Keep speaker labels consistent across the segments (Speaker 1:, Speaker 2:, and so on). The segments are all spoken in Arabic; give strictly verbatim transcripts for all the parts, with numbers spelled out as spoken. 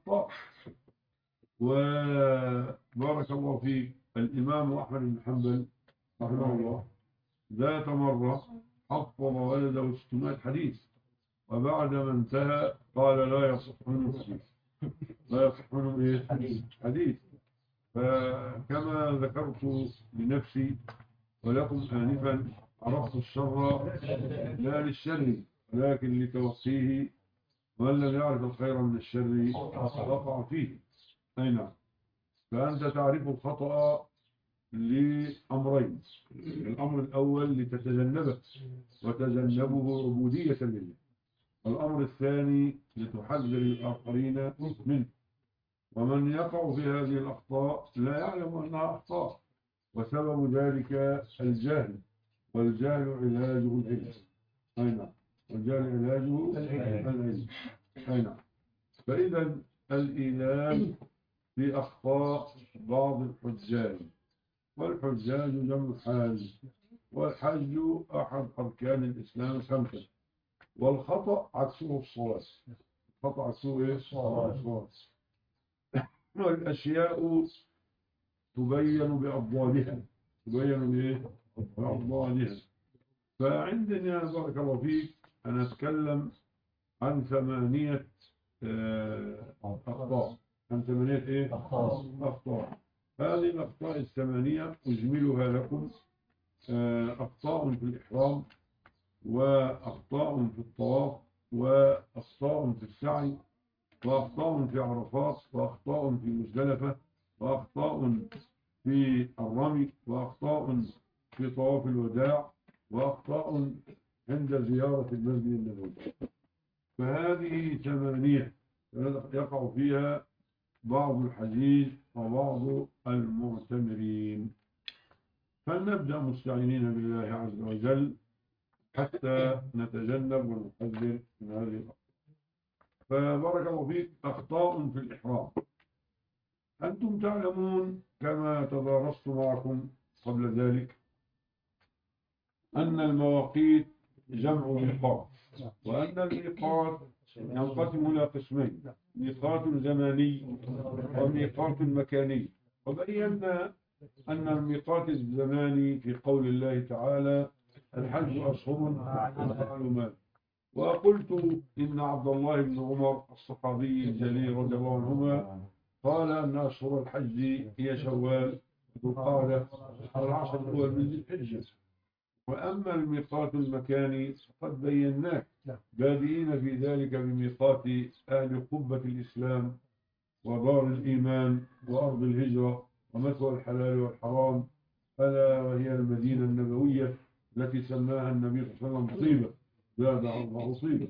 Speaker 1: أخطاء. وبارك الله فيك، الإمام أحمد بن حنبل رحمه الله ذات مرة حفظ ولده ستمائة حديث، وبعدما انتهى قال لا يصح منه حديث، لا يصح منه إيه؟ حديث. فكما ذكرت لنفسي ولكم آنفا، عرفت الشر لا للشر ولكن لتوقيه، ومن لم يعرف الخير من الشر وقع فيه. أي نعم. فأنت تعرف الخطأ لأمرين: الأمر الأول لتتجنبه وتجنبه عبودية لله، الأمر الثاني لتحذر الآخرين منه. ومن يقع في هذه الأخطاء لا يعلم أنها أخطاء، وسبب ذلك الجهل، والجهل علاجه العلم. أي نعم. والجهل علاجه العلم. أي نعم. فإذا الإيلام في أخطاء بعض الحجاج، والحجاج جمع حاج، والحج أحد أركان الإسلام الخمسة، والخطأ عكسه الصواب. الخطأ عكسه إيه؟ الصواب. والأشياء تبين بأضدادها، تبين بإيه؟ بأضدادها. فعندنا بارك الله فيك أنا أتكلم عن ثمانية أخطاء. عن ثمانية إيه؟ أخطاء. هذه الأخطاء الثمانية أجملها لكم: أخطاء في الإحرام، وأخطاء في الطواف، وأخطاء في السعي، وأخطاء في عرفات، وأخطاء في مزدلفة، وأخطاء في الرمي، وأخطاء في طواف الوداع، وأخطاء عند زيارة المسجد النبوي. فهذه ثمانية يقع فيها بعض الحجيج وبعض المعتمرين. فلنبدأ مستعينين بالله عز وجل حتى نتجنب ونحذر من هذه الأخطاء. فبارك الله فيك، أخطاء في الإحرام. أنتم تعلمون كما تدارست معكم قبل ذلك أن المواقيت جمع ميقات، وأن الميقات ينقسم إلى قسمين: ميقات زماني وميقات مكاني. وبينا أن الميقات الزماني في قول الله تعالى: الحج أشهر معلومات. وقلت إن عبد الله بن عمر الصحابي الجليل رضي الله عنهما قال أن أشهر الحج هي شوال ذو القعدة والعشر الأول من ذي الحجة. وأما الميقات المكاني فقد بيناه، بادئين في ذلك بميقات أهل قبة الإسلام ودار الإيمان وأرض الهجرة ومثوى الحلال والحرام، ألا وهي المدينة النبوية التي سماها النبي صلى الله عليه وسلم طيبة، زاد الله طيبة.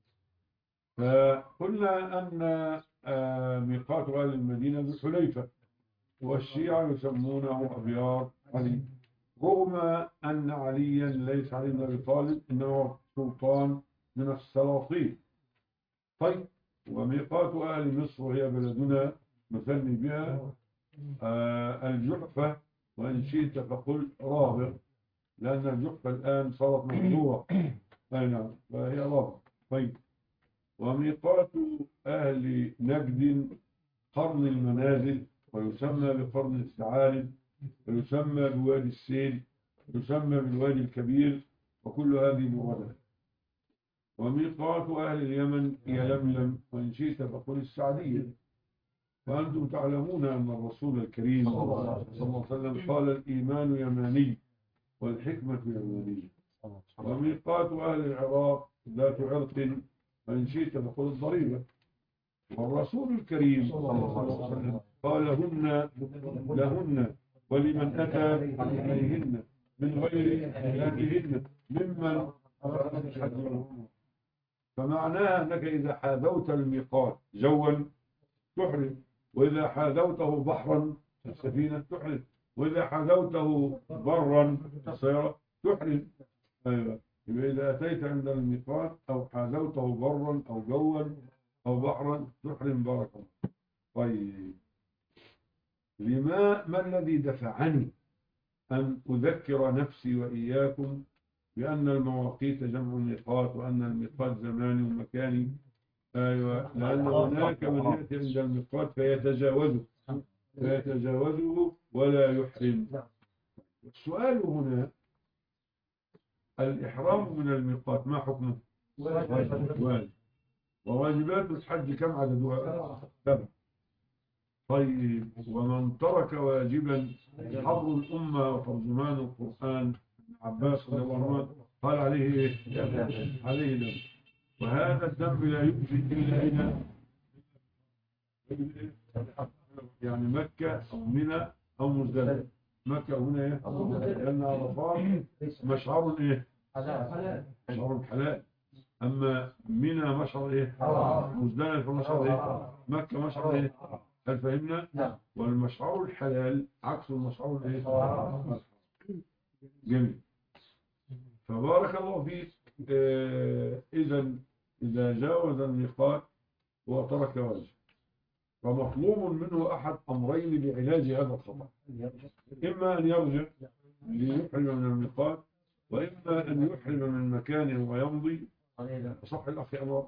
Speaker 1: فقلنا أن ميقات أهل المدينة بالحليفة، والشيعة يسمونه أبيار علي، رغم أن عليا ليس علي بن أبي طالب، إنه سلطان من السلاطين. طيب، وميقات أهل مصر وهي بلدنا نثني بها الجحفة، وإن شئت فقل رابغ، لأن الجحفة الآن صارت مهجورة. أي نعم، فهي رابغ. طيب، وميقات أهل نجد قرن المنازل، ويسمى بقرن الثعالب، ويسمى بوادي السيل، يسمى بالوادي الكبير، وكل هذه مرادات. وميقات أهل اليمن يلملم، وإن شئت فقل السعدية. وأنتم تعلمون أن الرسول الكريم صلى الله عليه وسلم قال: الإيمان يماني والحكمة يمانية. وميقات أهل العراق ذات عرق، وإن شئت فقل الضريبة. والرسول الكريم صلى الله عليه وسلم قال: هن لهن ولمن أتى عليهن من غير أهلهن ممن أراد الحج. فمعناها أنك إذا حاذوت الميقات جوا تحرم، وإذا حاذوته بحرا السفينة تحرم، وإذا حاذوته برا السيارة تحرم. أيوة. إذا أتيت عند الميقات أو حاذوته برا أو جوا أو بحرا تحرم. بارك الله. طيب، لما ما الذي دفعني أن أذكر نفسي وإياكم بأن المواقيت جمع الميقات، وأن الميقات زماني ومكاني؟ أيوة، لأن هناك من يأتي عند الميقات فيتجاوزه فيتجاوزه ولا يحرم. السؤال هنا، الإحرام من الميقات ما حكمه؟ واجب. وواجبات الحج كم عددها؟ سبع. طيب، ومن ترك واجبا حبر الأمة وترجمان القرآن ابن عباس رضي الله عنه قال عليه إيه؟ عليه دم. وهذا الدم لا يؤذي إلا إلى يعني مكة أو منى أو مزدلفة. مكة هنا إيه؟ لأن عرفات مشعر إيه؟ مشعر حلال. أما منى مشعر إيه؟ مزدلفة مشعر إيه؟ مكة مشعر إيه؟ هل فهمنا؟ والمشعر الحلال عكس المشعر الإيه؟ جميل. فبارك الله فيك. آه إذا إذا جاوز الميقات وترك واجب فمطلوب منه أحد أمرين لعلاج هذا الخطأ: إما أن يرجع ليحرم من الميقات، وإما أن يحرم من مكان ويمضي صح الأخ أنور،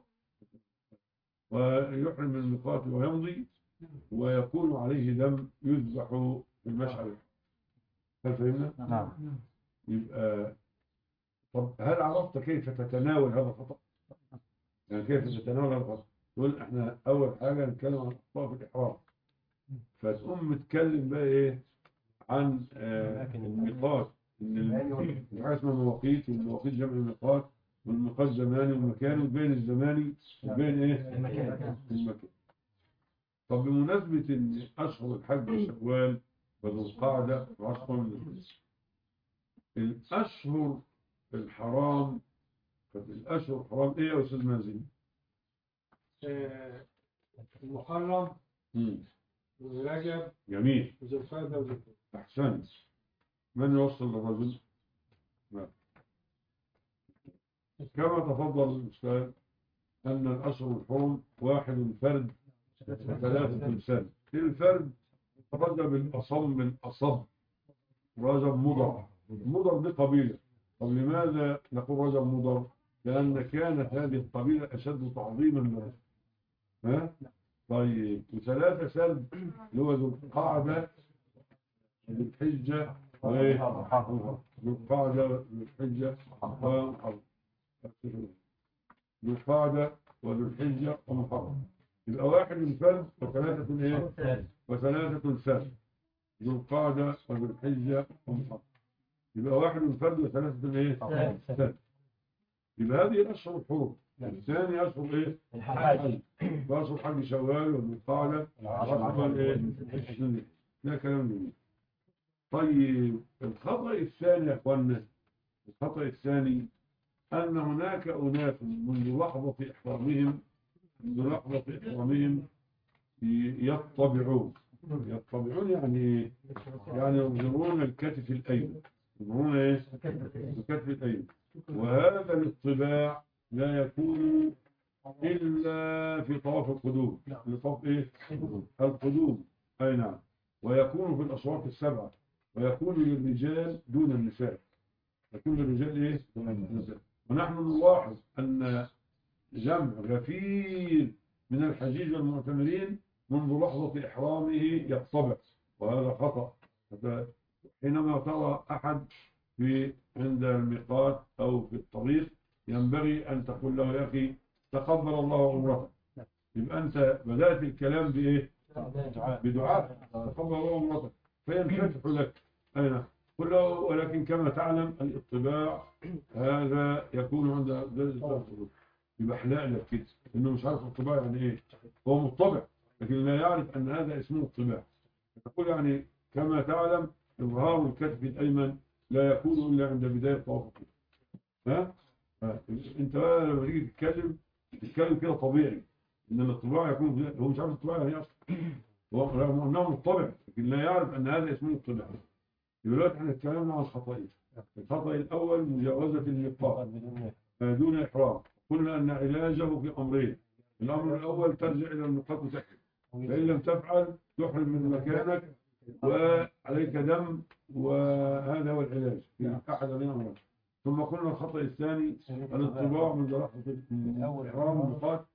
Speaker 1: ويحرم من الميقات ويمضي ويكون عليه دم يذبح في المشعر. هل فهمنا؟ نعم. يبقى طب هل عرفت كيف تتناول هذا الخطأ؟ يعني كيف تتناول هذا الخطأ؟ تقول احنا أول حاجة نتكلم عن أخطاء في الإحرام، فتقوم متكلم بقى إيه عن آه الميقات، إن حاجة اسمها مواقيت، والمواقيت جمع الميقات، والميقات زماني ومكاني، وبين الزماني وبين إيه؟ المكان. المكان. طب بمناسبة إن أشهر الحج شوال وذو القعدة وعشر من الأشهر الحرام، الأشهر الحرام إيه يا أستاذ مازن؟
Speaker 2: المحرم ورجب.
Speaker 1: جميل.
Speaker 2: وذو القعدة وذو الحجة.
Speaker 1: أحسنت. من يوصل للرجل؟ ما. كما تفضل الأستاذ أن الأشهر الحرم واحد فرد وثلاثة سنة. الفرد رجب الأصم الأصب، رجب مضر. مضر دي قبيلة. طب لماذا نقول رجب مضر؟ لأن كانت هذه القبيلة أشد تعظيما لها. ها؟ طيب، وثلاثة سرد اللي هو ذو القعدة ذو الحجة وذو القعدة ذو الحجة ومحرم. ذو القعدة وذو الحجة ومحرم. يبقى واحد فرد وثلاثة ايه؟ وثلاثة سرد. ذو القعدة وذو الحجة ومحرم. يبقى واحد فرد وثلاثة ايه؟ سرد. يبقى هذه الأشهر الحرم. الثاني أشهر إيه؟ الحج. فأشهر حج شوال وذو القعدة وأشهر إيه؟ الحج. ده كلام جميل. طيب، الخطأ الثاني يا أخوانا، الخطأ الثاني أن هناك أناس منذ لحظة إحرامهم منذ لحظة إحرامهم يطبعون. يطبعون يعني إيه؟ يعني يظهرون الكتف الأيمن. يظهرون إيه؟ الكتف الأيمن. وهذا الاطباع لا يكون إلا في طواف القدوم. في طواف إيه؟ القدوم. أي نعم. ويكون في الأشواط السبعة، ويكون للرجال دون النساء. يكون للرجال إيه؟ دون النساء. ونحن نلاحظ أن جمع غفير من الحجيج والمعتمرين منذ لحظة إحرامه يطبع، وهذا خطأ. حينما ترى أحد في عند الميقات أو في الطريق ينبغي أن تقول له يا أخي تقبل الله عمرك. يبقى أنت بدأت الكلام بإيه؟ بدعاء تقبل الله عمرك فينفتح لك. أين قل له ولكن كما تعلم الاطباع هذا يكون عند ذلك. يبقى حلاق لك كده إنه مش عارف الطباع يعني إيه. هو مطبع لكن لا يعرف أن هذا اسمه الطباع. تقول يعني كما تعلم إظهار الكتف الأيمن لا يكون إلا عند بداية طواف. ها؟ أنت بقى لما تيجي تتكلم تتكلم كده طبيعي، إن الطباع يكون هو مش عارف الطباع يعني أصلا، هو رغم أنه مطبع لكن لا يعرف أن هذا اسمه الطباع. دلوقتي احنا اتكلمنا عن الخطأين. الخطأ الأول مجاوزة الميقات دون إحرام. قلنا أن علاجه في أمرين. الأمر الأول ترجع إلى الميقات وتحرم، فإن لم تفعل تحرم من مكانك وعليك دم، وهذا هو العلاج في أحد الأمرين. ثم قلنا الخطأ الثاني الاطباع من لحظة إحرام الميقات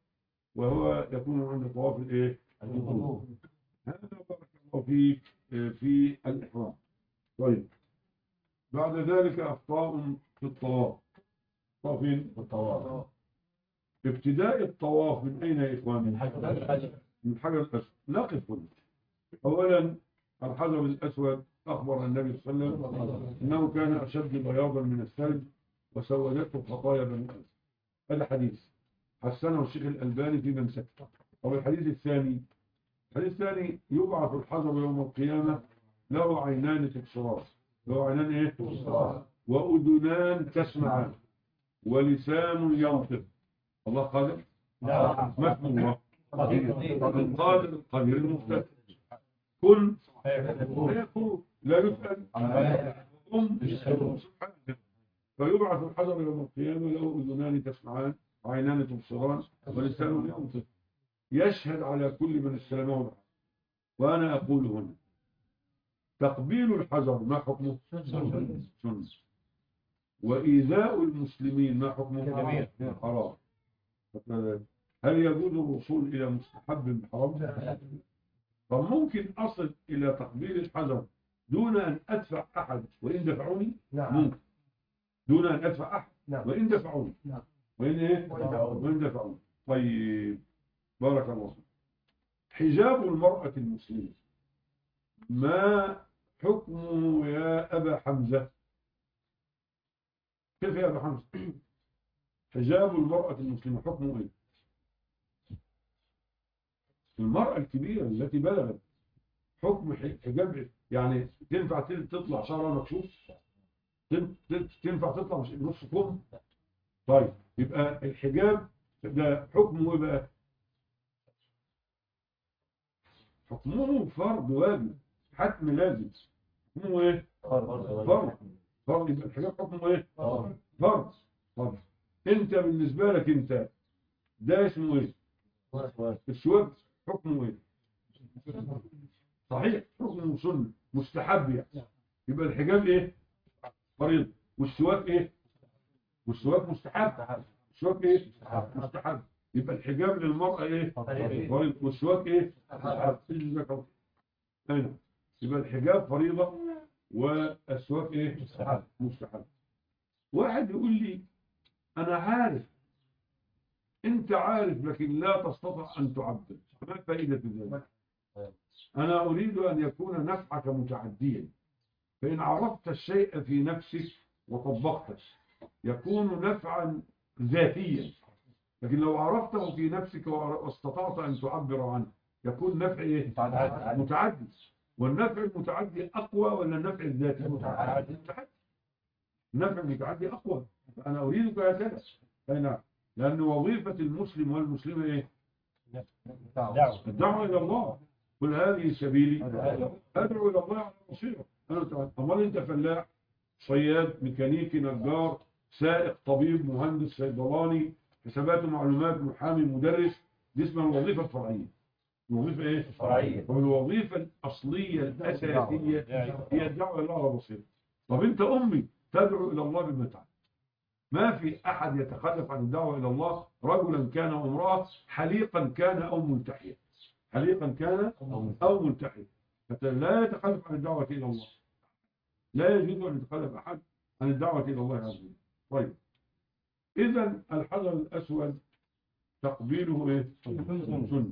Speaker 1: وهو يكون عند طواف الايه؟ القدوم. هذا بارك الله فيك في الإحرام. طيب بعد ذلك أخطاء في الطواف. طافين في الطواف. ابتداء الطواف من أين يا إخواني؟ من حجر الأسود. من حجر الأسود. نقف هنا. أولا الحجر الأسود أخبر النبي صلى الله عليه وسلم أنه كان أشد بياضا من الثلج وسودته خطايا بني آدم. هذا حديث حسنه الشيخ الألباني في من سكت. طب الحديث الثاني، الحديث الثاني يبعث الحجر يوم القيامة له عينان تبصران. له عينان ايه؟ تبصران. وأذنان تسمعان ولسان ينطق. الله قادر؟ نعم. ما اسم الله؟ القادر القدير المقتدر. كن فيكون لا يسأل أم سبحانه. فيبعث الحجر يوم القيامة له أذنان تسمعان وعينان تبصران ولسان ينطق يشهد على كل من استلمه. وأنا أقول هنا تقبيل الحجر ما حكمه؟ سنة. وإيذاء المسلمين ما حكمه؟ حرام. هل يجوز الوصول إلى مستحب حرام؟ فممكن أصل إلى تقبيل الحجر دون أن أدفع أحد وإن دفعوني؟ ممكن دون أن أدفع أحد وإن دفعوني. وإن إيه؟ وإن دفعوني. طيب بارك الله فيك. حجاب المرأة المسلمة ما حكمه يا أبا حمزة؟ كيف يا أبا حمزة؟ حجاب المرأة المسلمة حكمه إيه؟ المرأة الكبيرة التي بلغت حكم حجاب يعني تنفع تطلع شعرها مكشوف؟ تنفع تطلع نص كم؟ طيب يبقى الحجاب ده حكمه ايه بقى؟ حكمه فرض واجب حتم لازم. حكمه ايه؟ فرض. فرض يبقى الحجاب حكمه ايه؟ فرض. فرض. انت بالنسبه لك انت ده اسمه ايه؟ السواك حكمه ايه؟ صحيح حكمه سنه مستحب يعني. يبقى الحجاب ايه؟ فريضه. والسواك ايه؟ والسواك مستحب. السواك ايه؟ مستحب. يبقى الحجاب للمرأة ايه؟ فريضة. والسواك ايه؟ مستحب. هنا يبقى الحجاب فريضة والسواك ايه؟ مستحب. مستحب. واحد يقول لي انا عارف. انت عارف لكن لا تستطيع ان تعبر. ما فائدة ذلك؟ انا اريد ان يكون نفعك متعديا. فان عرفت الشيء في نفسك وطبقته يكون نفعا ذاتيا. لكن لو عرفته في نفسك واستطعت أن تعبر عنه يكون نفع إيه؟ متعدي. والنفع المتعدي أقوى ولا النفع الذاتي؟ متعدي. النفع المتعدي أقوى. فأنا أريدك هكذا. نعم. لأن وظيفة المسلم والمسلمة إيه؟ الدعوة إلى الله. قل هذه سبيلي أدعو إلى الله على بصيرة. أمال أنت فلاح صياد ميكانيكي نجار سائق طبيب مهندس صيدلاني حسابات ومعلومات محامي مدرس. دي اسمها الوظيفة الفرعية. الوظيفة ايه؟ الفرعية. والوظيفة الأصلية الأساسية هي الدعوة إلى الله على بصيرة. طب أنت أمي تدعو إلى الله بالمتعة. ما في أحد يتخلف عن الدعوة إلى الله رجلا كان أو امرأة حليقا كان أو ملتحيا. حليقا كان أو ملتحيا. لا يتخلف عن الدعوة إلى الله. لا يجوز أن يتخلف أحد عن الدعوة إلى الله عز وجل. طيب إذا الحجر الأسود تقبيله إيه؟ سنة.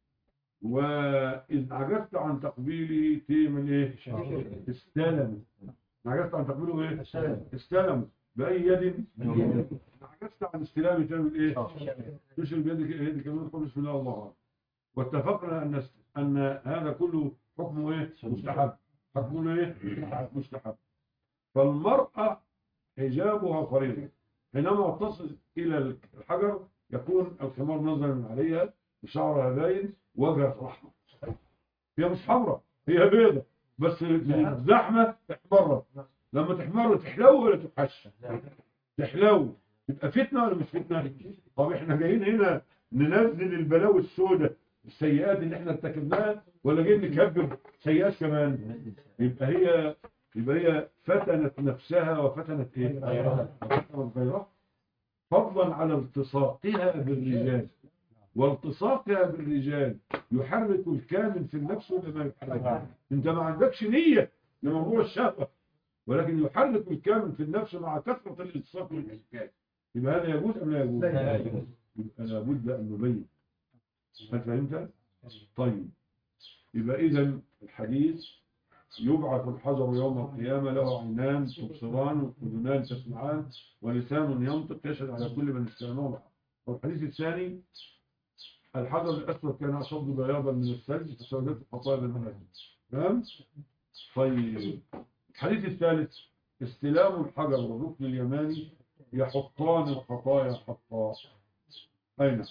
Speaker 1: وإذا عجزت عن تقبيله تعمل إيه؟ استلم. عجزت عن تقبيله إيه؟ استلم. بأي يد؟ عجزت عن استلامه تعمل إيه؟ تشرب بيدك يدك كمان تقول بسم الله الله. واتفقنا أن أن هذا كله حكمه إيه؟ مستحب. حكمه إيه؟ مستحب. فالمرأة حجابها فريضة. حينما تصل إلى الحجر يكون الخمار نظرا عليها وشعرها باين وجهها في رحمة. هي مش حمراء هي بيضة بس الزحمة تحمرت. لما تحمر تحلو ولا تحش؟ تحلو. تبقى فتنة ولا مش فتنة؟ طب احنا جايين هنا ننزل البلاوي السوداء السيئات اللي احنا ارتكبناها ولا جايين نكبر سيئات كمان؟ يبقى هي يبقى هي فتنت نفسها وفتنت ايه؟ غيرها. غيرها فضلا على التصاقها بالرجال والتصاقها بالرجال يحرك الكامن في النفس ولا ما يحرك؟ انت ما عندكش نية لموضوع الشهوة، ولكن يحرك الكامن في النفس مع كثرة الالتصاق بالرجال. يبقى هذا يجوز ام لا يجوز؟
Speaker 3: لا يجوز.
Speaker 1: يبقى لابد ان نبين. هل فهمت؟ طيب، يبقى اذا الحديث يبعث الحجر يوم القيامة له عينان تبصران وأذنان تسمعان ولسان ينطق يشهد على كل من استمعه. والحديث الثاني الحجر الأسود كان أشد بياضا من الثلج فسودته خطايا بني آدم. تمام؟ طيب، الحديث الثالث استلام الحجر والركن اليماني يحطان الخطايا حطا. أين؟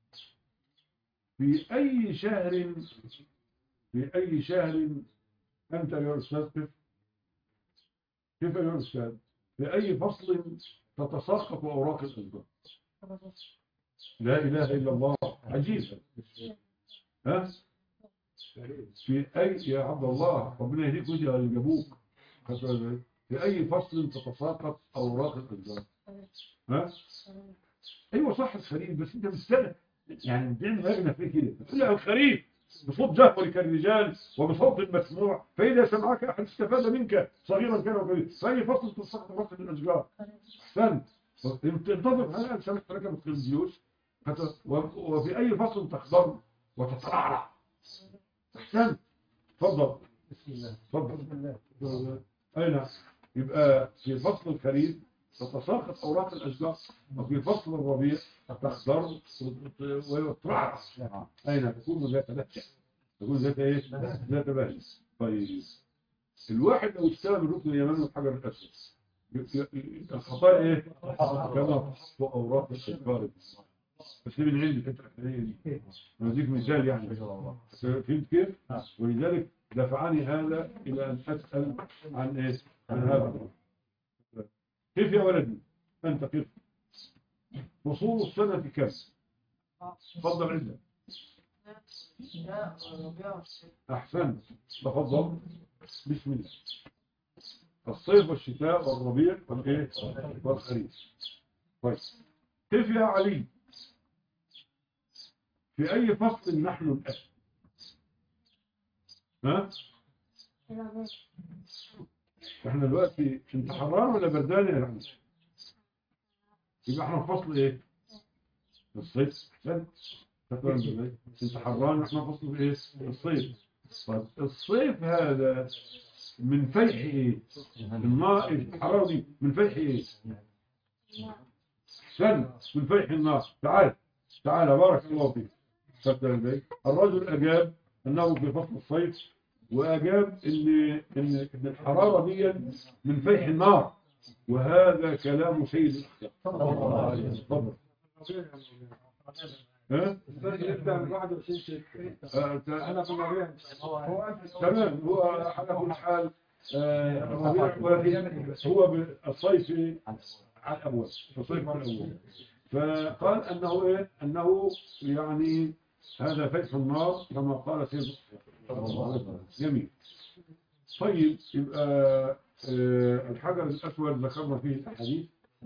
Speaker 1: في أي شهر في أي شهر أنت يا أستاذ كيف؟ كيف يا أستاذ؟ في أي فصل تتساقط أوراق الأشجار؟ لا إله إلا الله، عجيب. ها؟ في أي يا عبد الله ربنا يهديك ويجي يجيبوك. في أي فصل تتساقط أوراق الأشجار؟ ها؟ أيوة صح الخريف، بس أنت مستنى يعني بتعمل لجنة في كده تقول له الخريف بصوت جهوري كالرجال وبصوت مسموع، فإذا سمعك أحد استفاد منك صغيرا كان وكبيرا. فأي فصل تتساقط أوراق الأشجار؟ أحسنت. انتظر هل سمعت ركبت الجيوش وفي أي فصل تخضر وتترعرع؟ أحسنت. تفضل.
Speaker 3: بسم الله.
Speaker 1: تفضل. أين؟ يبقى في فصل الخريف تتساقط أوراق الأشجار، وفي فصل الربيع تخضر وتترعرع. أين؟ تكون ذات بهجة. تكون ذات إيه؟ ذات بهجة. طيب، الواحد لو استلم الركن اليماني والحجر الأسود الخطايا ايه؟ كما تحط اوراق الاشجار. بس من عندي كنت دي اديك مثال يعني. فهمت كيف؟ ولذلك دفعني هذا الى ان اسال عن ايه؟ عن هذا. كيف يا ولدي؟ انت كيف؟ فصول السنه كم؟ تفضل عندك. احسنت. تفضل. بسم الله. الصيف والشتاء والربيع والايه والخريف. كويس. كيف يا علي؟ في اي فصل نحن الان؟ ها؟ احنا دلوقتي انت حران ولا بردان يا علي؟ يبقى احنا في فصل ايه؟ الصيف. احسنت. انت حران احنا في فصل ايه؟ الصيف. طيب الصيف هذا من فيح ايه؟ النار الحرارة دي من فيح ايه؟ سن من فيح النار. تعال تعال بارك الله فيك. الرجل اجاب انه في فصل الصيف، واجاب ان ان ان الحرارة دي من فيح النار، وهذا كلام سيد الاخلاق. تفضل. ها؟
Speaker 2: الفرق يبدأ من واحد وعشرين ستة. أنا في الربيع.
Speaker 1: تمام. هو على كل حال الربيع هو بالصيف على الأول، الصيف على الأول. فقال أنه إيه؟ أنه يعني هذا فيح النار كما قال سيد جميل. طيب، يبقى الحجر الأسود ذكرنا فيه الأحاديث،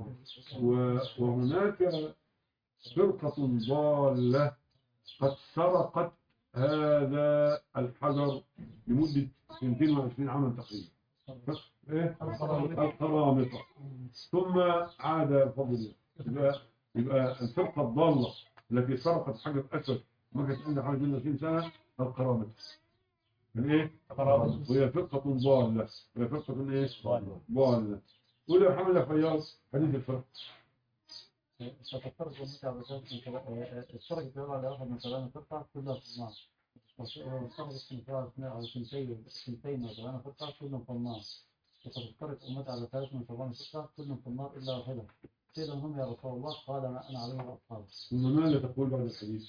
Speaker 1: وهناك فرقة ضالة قد سرقت هذا الحجر لمدة اثنين وعشرين عاما تقريبا. ايه؟ القرامطة. ثم عاد بفضل الله. يبقى يبقى الفرقة الضالة التي سرقت حجر أسود ما كانت عندها حوالي اثنين وعشرين سنة القرامطة. من ايه؟ وهي فرقة ضالة. وهي فرقة ايه؟ ضالة. قول يا محمد يا فياض حديث الفرق.
Speaker 3: ستفترق أمتي على ثلاث اشترك في على واحد من سبعين فرقة كلها في النار. واستغرق السنتين على سنتين سنتين وسبعين فرقة كلهم في النار. وستفترق أمتي على ثلاث من سبعين فرقة كلهم في النار إلا واحدة. قيل هم يا رسول الله؟ قال ما أنا عليه وأصحابي.
Speaker 1: ثم ماذا تقول بعد الحديث؟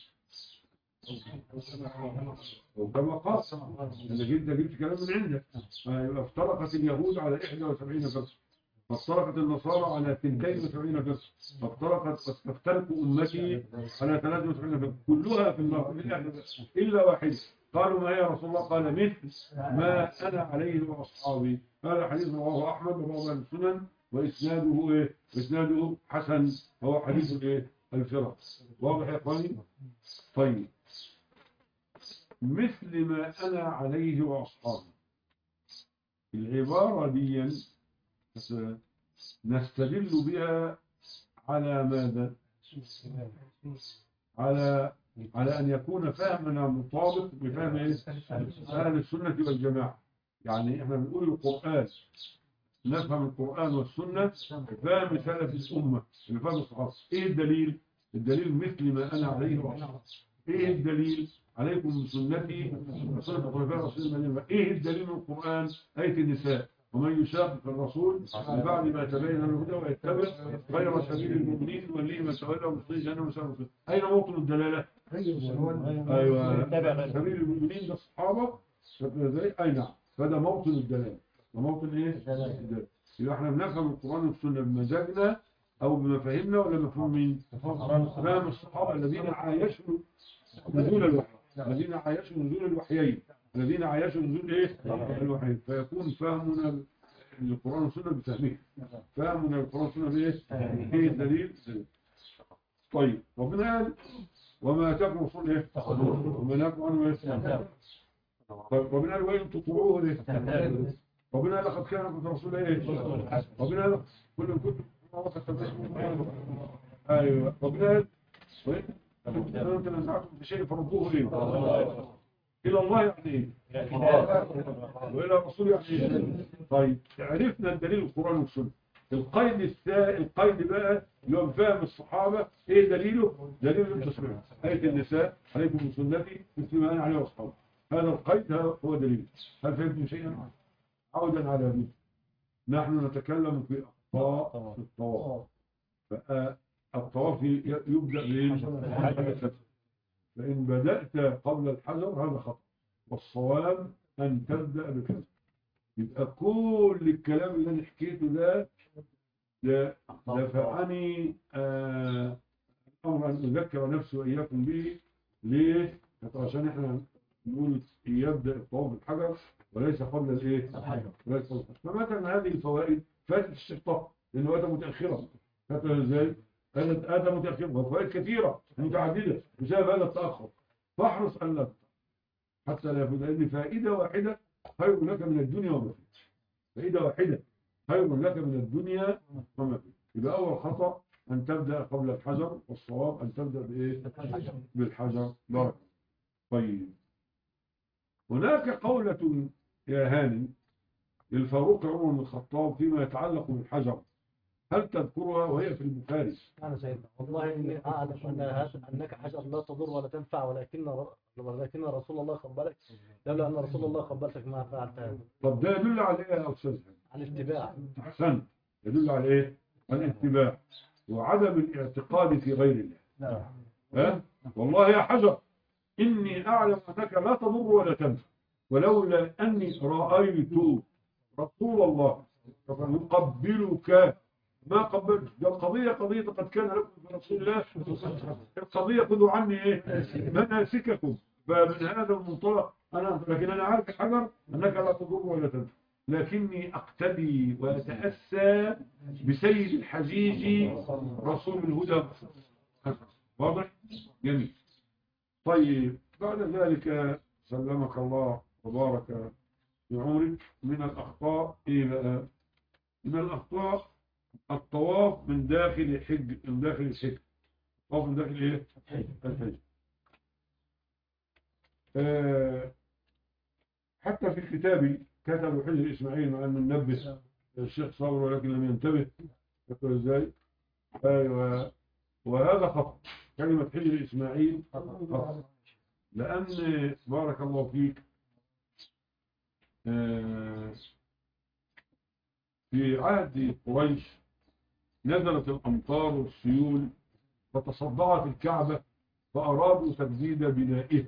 Speaker 1: وكما قال أنا جبت جبت كلام من عندك. افترقت اليهود على إحدى وسبعين فرقة، فافترقت النصارى على اثنتين وسبعين فرقة، فافترقت فتفترق أمتي على ثلاث وسبعين فرقة كلها في النار إلا واحد. قالوا ما يا رسول الله؟ قال مثل ما أنا عليه وأصحابي. هذا حديث رواه أحمد ورواه السنن وإسناده إيه؟ إسناده حسن. هو حديث الإيه؟ الفرق. واضح يا إخواني؟ طيب مثل ما أنا عليه وأصحابي، العبارة دي نستدل بها على ماذا؟ على على أن يكون فهمنا مطابق بفهم إيه؟ أهل السنة والجماعة. يعني إحنا بنقول القرآن، نفهم القرآن والسنة فهم سلف الأمة بفهم الصحابة. إيه الدليل؟ الدليل مثل ما أنا عليه وأصحابي. إيه الدليل؟ عليكم بسنتي وسنة الخلفاء الراشدين المهديين. إيه الدليل من القرآن؟ آية النساء: ومن يشاقق الرسول من بعد ما تبين له الهدى ويتبع غير سبيل المؤمنين نوليه ما تولى ونصليه جهنم وساءت مصيرا. أين موطن الدلالة؟ أيوه، سبيل المؤمنين ده الصحابة. أي نعم، فده موطن الدلالة. وموطن إيه؟ الدلالة. يبقى إحنا بنفهم القرآن والسنة بمزاجنا أو بمفاهيمنا ولا مفهوم مين؟ فهم الصحابة الذين عايشوا نزول الوحي، الذين عايشوا نزول الوحيين، الذين عايشوا نزول ايه؟ الوحيين. فيكون فهمنا للقرآن والسنة بفهمه، فهمنا للقرآن والسنة بايه؟ ايه الدليل؟ طيب ربنا قال: وما اتاكم الرسول ايه؟ وما نهاكم عنه ايه؟ طيب ربنا قال: وان تطيعوه ايه؟ ربنا قال: لقد كان لكم رسول ايه؟ ربنا قال: كل كنتم ايوه. ربنا قال: وإن تنازعتم في شيء فردوه إليه إلى الله، يعني إيه؟ وإلى الرسول، يعني إيه؟ طيب عرفنا الدليل القرآن والسنة. القيد الثاني، القيد بقى اللي هو فهم الصحابة، إيه دليله؟ دليل اللي تسمعه آية النساء: عليكم بسنتي مثل ما أنا عليه وأصحابي. هذا القيد هو دليل. هل فهمتم شيئا؟ عودا على ذلك، نحن نتكلم في أخطاء الطواف. الطواف يبدأ بالحجر، فإن بدأت قبل الحجر هذا خطأ، والصواب أن تبدأ بالحجر. يبقى كل الكلام اللي أنا حكيته ده ده دفعني آه أمر أن أذكر نفسي وإياكم به. ليه؟ عشان إحنا نقول يبدأ الطواف بالحجر وليس قبل الإيه؟ الحجر. فمثلا هذه الفوائد فاتت الشيطان لأنه أتى متأخرا. فاتت إزاي؟ كانت آدى متأخرة، وفوائد كثيرة متعددة بسبب هذا التأخر. فاحرص أن لا حتى لا يفوت، لأن فائدة واحدة خير لك من الدنيا وما فيها. فائدة واحدة خير لك من الدنيا وما فيها. يبقى أول خطأ أن تبدأ قبل الحجر، والصواب أن تبدأ بإيه؟ بالحجر. بارك. طيب هناك قولة يا هاني للفاروق عمر بن الخطاب فيما يتعلق بالحجر، هل تذكرها؟ وهي في البخاري.
Speaker 3: أنا سيدنا والله إني أعلم أن أنك حجر لا تضر ولا تنفع، ولكن ولكن رسول الله قبلك، لولا أن رسول الله قبلتك ما فعلت هذا.
Speaker 1: طب ده يدل على إيه يا أستاذ؟
Speaker 3: على الاتباع.
Speaker 1: أحسنت، يدل على إيه؟ على الاتباع وعدم الاعتقاد في غير الله.
Speaker 3: نعم.
Speaker 1: ها؟ والله يا حجر إني أعلم أنك لا تضر ولا تنفع، ولولا أني رأيت رسول الله يقبلك ما قبلت. ده القضية قضية قد كان لكم في رسول الله. القضية خذوا عني إيه؟ مناسككم. فمن هذا المنطلق أنا، لكن أنا عارف الحجر أنك لا تضر ولا تنفع، لكني أقتدي وأتأسى بسيد الحجيج رسول الهدى. واضح؟ جميل. طيب بعد ذلك سلمك الله وبارك في عمرك، من الأخطاء إيه بقى؟ من الأخطاء الطواف من داخل حج، من داخل الحج. الطواف من داخل ايه؟ الحج. آه حتى في كتابي كتب حجر إسماعيل، مع أنه ننبه الشيخ صابر ولكن لم ينتبه. يقول ازاي؟ ايوه، وهذا خطأ. كلمة حجر إسماعيل خطأ، لأن بارك الله فيك آه في عهد قريش نزلت الأمطار والسيول فتصدعت الكعبة، فأرادوا تجديد بنائها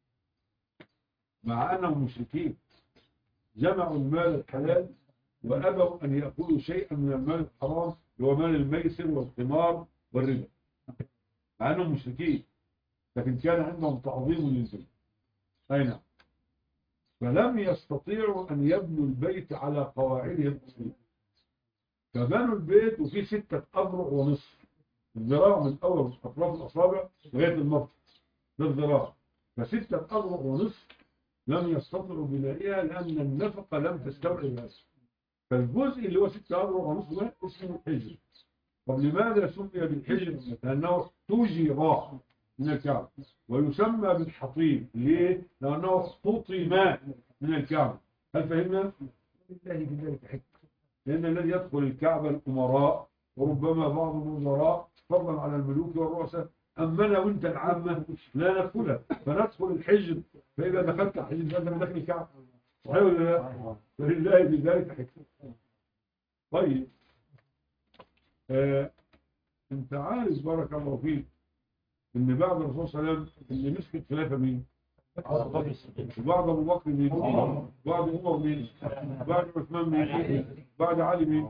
Speaker 1: مع أنهم مشركين. جمعوا المال الحلال وأبوا أن يأكلوا شيئا من المال الحرام، هو مال الميسر والقمار والربا، مع أنهم مشركين، لكن كان عندهم تعظيم للزنا. أين؟ فلم يستطيعوا أن يبنوا البيت على قواعده الأصلية، فبنوا البيت وفيه ستة أذرع ونصف، الذراع من أول أطراف الأصابع لغاية المرفق. بالذراع، فستة أضرع ونصف لم يستطيعوا بنائها لأن النفقة لم تستوعب هذا. فالجزء اللي هو ستة أضرع ونصف ده اسمه الحجر. طب لماذا سمي بالحجر؟ لأنه تجر من الكعبة، ويسمى بالحطيم ليه؟ لأنه احتطم من الكعبة. هل فهمنا؟ لله بذلك حكمة، لأن الذي يدخل الكعبة الأمراء وربما بعض الوزراء فضلا على الملوك والرؤساء، أما أنا وأنت العامة لا ندخلها، فندخل الحجر، فإذا دخلت الحجر فأنت من داخل الكعبة، صحيح ولا لا؟ فلله بذلك حكمة. طيب آه، أنت عارف بارك الله فيك إن بعد الرسول صلى الله عليه وسلم اللي مسك الخلافة مين؟ وبعد أبو بكر مين؟ بعد عمر مين؟ بعد عثمان مين؟ بعد علي مين؟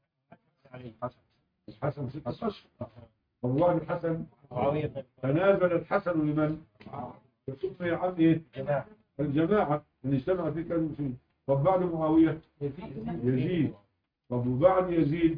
Speaker 1: الحسن ستة أشهر. والله الحسن تنازل الحسن لمن؟ فسمي عن إيه؟ الجماعة اللي اجتمع فيه كانوا مسلمين. طب بعد معاوية يزيد. طب وبعد يزيد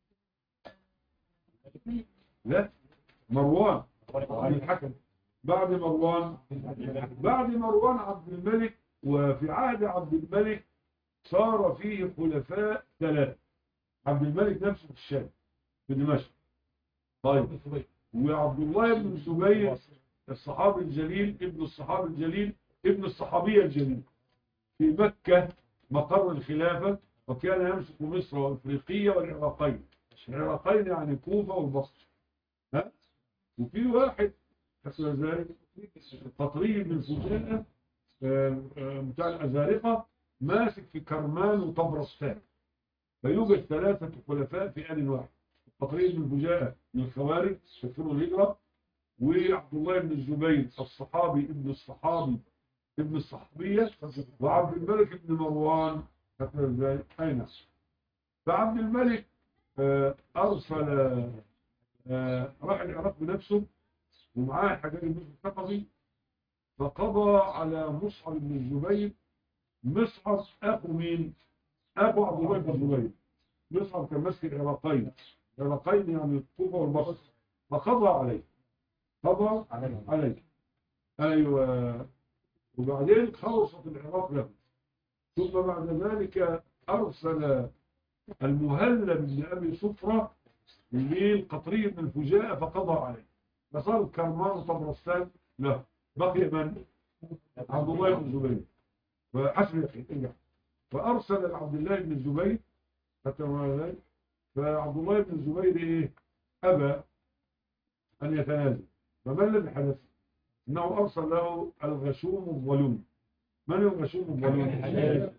Speaker 1: لا مروان الحكم. بعد مروان بعد مروان عبد الملك. وفي عهد عبد الملك صار فيه خلفاء ثلاثة. عبد الملك نفسه في الشام في دمشق. طيب وعبد الله بن الزبير الصحابي الجليل ابن الصحابي الجليل ابن الصحابية الجليل في مكة مقر الخلافة، وكان يمسك مصر وافريقيا والعراقين. العراقين يعني كوفة والبصره. ها وفي واحد حصل ذلك القطري من فوزانة بتاع الأزارقة ماسك في كرمان وطبرستان. فيوجد ثلاثة خلفاء في آن واحد. القطري بن فوزانة من الخوارج تكفروا الهجرة، وعبد الله بن الزبير الصحابي ابن الصحابي ابن الصحابية، وعبد الملك بن مروان حصل ذلك أين. فعبد الملك أرسل راح العراق بنفسه ومعاه حجاج بن الثقفي، فقضى على مصعب بن الزبير. مصعب أخو مين؟ أخو عبد الله بن الزبير. مصعب كان ماسك العراقين. العراقين يعني الكوفة والبصره. فقضى عليه قضى عليه أيوة. وبعدين خلصت العراق له. ثم بعد ذلك أرسل المهلب بن أبي صفرة للقطري بن الفجاء فقضى عليه، فصار كرمان وطبرستان له. بقي من؟ عبد الله بن الزبير. وحسب يقين فأرسل عبد الله بن الزبير حتى ذلك. فعبد الله بن الزبير إيه؟ أبى أن يتنازل. فما الذي حدث؟ إنه أرسل له الغشوم الظلوم. من الغشوم الظلوم؟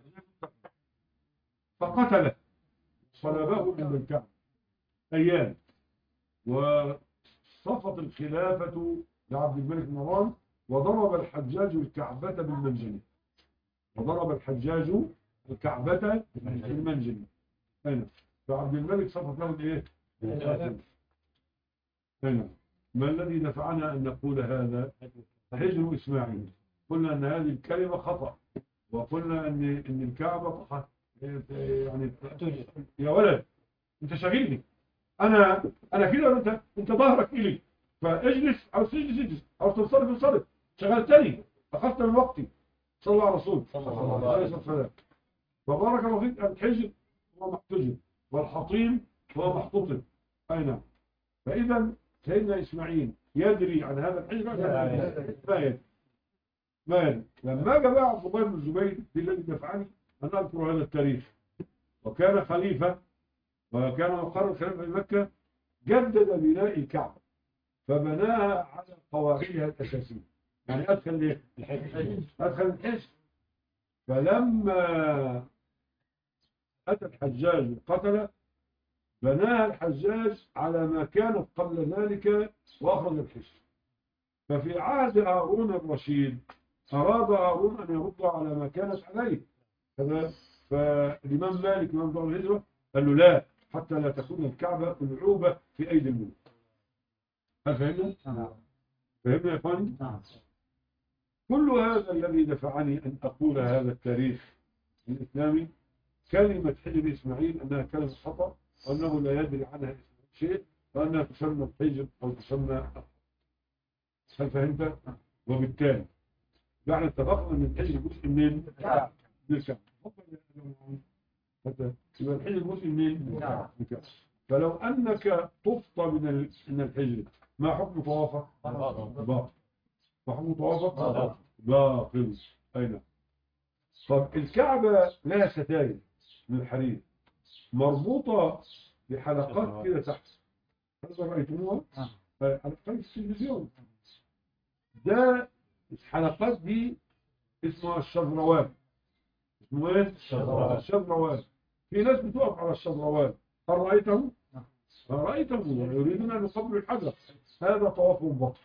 Speaker 1: فقتله صلبه من الكعبة أيام. وصفت الخلافة لعبد الملك بن مروان، وضرب الحجاج الكعبة بالمنجل. وضرب الحجاج الكعبة بالمنجل. هنا فعبد الملك صفت له الايه؟ هنا ما الذي دفعنا أن نقول هذا؟ هجر إسماعيل. قلنا أن هذه الكلمة خطأ، وقلنا أن أن الكعبة يعني يا ولد أنت شاغلني، أنا أنا كده وأنت أنت ظهرك إلي، فاجلس أو تجلس اجلس أو تنصرف انصرف، شغلتني أخذت من وقتي. صلى الله على رسول صلى الله عليه وسلم. فبارك الله فيك. الحجر هو محتجر والحطيم هو محتطم. أي نعم. فإذا سيدنا إسماعيل يدري عن هذا الحجر ما يدري ما يدري. لما جاء بقى عبد الله بن الزبير في الذي دفعني أن أذكر هذا التاريخ، وكان خليفة وكان مقر الخلافة في مكة، جدد بناء الكعبة فبناها على قواعدها الأساسية. يعني أدخل ليه؟ الحج. أدخل الحج. فلما أتى الحجاج وقتل بناها الحجاج على ما كانت قبل ذلك وأخرج الحج. ففي عهد هارون الرشيد أراد هارون أن يرد على ما كانت عليه. فالإمام مالك إمام دار الهجرة قال له لا، حتى لا تكون الكعبة ملعوبة في أيدي الملوك. هل فهمنا؟ فهمنا يا إخواني؟ كل هذا الذي دفعني أن أقول هذا التاريخ الإسلامي كلمة حجر إسماعيل أنها كلمة خطأ، وأنه لا يدري عنها شيء، وأنها تسمى الحجر أو تسمى. هل فهمت؟ وبالتالي بعد اتفقنا ان الحجر جزء منين؟ من الكعبة. يبقى الحجر جزء منين؟ من الكعبة. فلو انك طفت من ال- من الحجر ما حكم طوافك؟ باطل. ما حكم طوافك؟ باطل. اين؟ طب الكعبة لها ستاير من الحرير مربوطة بحلقات كده تحت، هذا رأيتموها؟ حلقات التلفزيون. ده الحلقات دي اسمها الشذروان. اسمه ايه؟ الشذروان. في ناس بتقف على الشذروان، هل رأيته؟ هل رأيته؟ يريدون أن يقبلوا الحجر. هذا طواف باطل،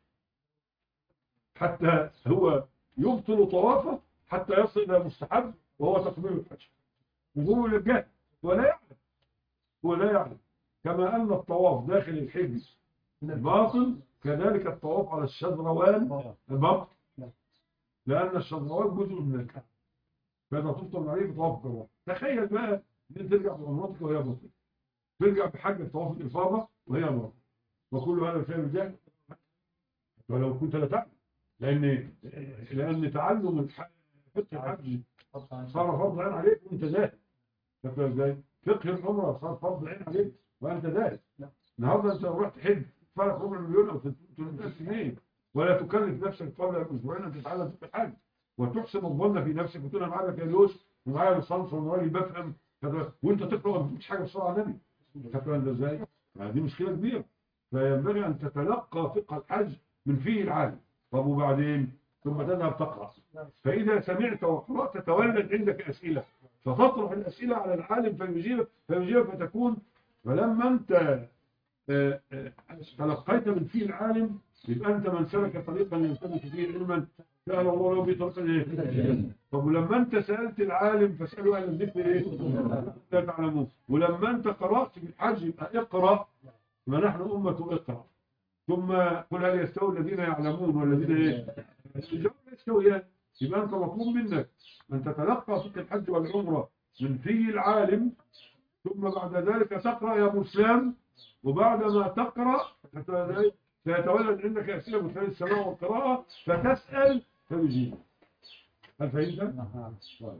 Speaker 1: حتى هو يبطل طوافه حتى يصل إلى مستحب وهو تقبيل الحجر. وهو للجهل ولا يعلم، هو لا يعلم. كما أن الطواف داخل الحجر باطل، كذلك الطواف على الشذروان باطل، لأن الشذروان جزء من الكعبة، فإذا تفطر عليه بطواف الطواف. تخيل بقى إن ترجع بعمرتك وهي باطل، ترجع بحج طواف الإفاضة وهي باطل، وكل هذا فعل الجهل ولو كنت لا تعلم. لأن لأن تعلم الح- فقه الحج صار فرض عين عليك وأنت جاهل. فاكر ازاي؟ فقه العمره صار فرض عين عليك وأنت جاهل. النهارده أنت لو رحت حج فرق ربع مليون أو ثلاث سنين ولا تكلف نفسك قبل أسبوعين أن تتعلم فقه الحج وتحسن الظن في نفسك وتقول أنا معايا بكالوريوس ومعايا ليسانس وأنا راجل بفهم، وأنت تقرأ ما تجيبش حاجة بسرعة على النبي. فاكر ازاي؟ دي مشكلة كبيرة. فينبغي أن تتلقى فقه الحج من فيه العالم. طب وبعدين ثم تذهب تقرأ، فإذا سمعت وقرأت تولد عندك أسئلة فتطرح الأسئلة على العالم فيجيبك فيجيبك فتكون. فلما أنت آه، آه، تلقيت من فيه العالم يبقى أنت من سلك طريقا يلتمس فيه علما سأل الله له بطريقة إيه؟ طب ولما أنت سألت العالم فاسألوا أهل الذكر إيه؟ لا تعلمون. ولما أنت قرأت في الحج يبقى اقرأ، ونحن أمة اقرأ. ثم قل هل يستوي الذين يعلمون والذين ايه؟ الجواب لا يستويان. يبقى انت مطلوب منك ان تتلقى فقه الحج والعمره من في العالم، ثم بعد ذلك تقرا يا مسلم، وبعد ما تقرا سيتولد عندك اسئله مثل السماع والقراءه فتسال فيجيب. هل فهمت؟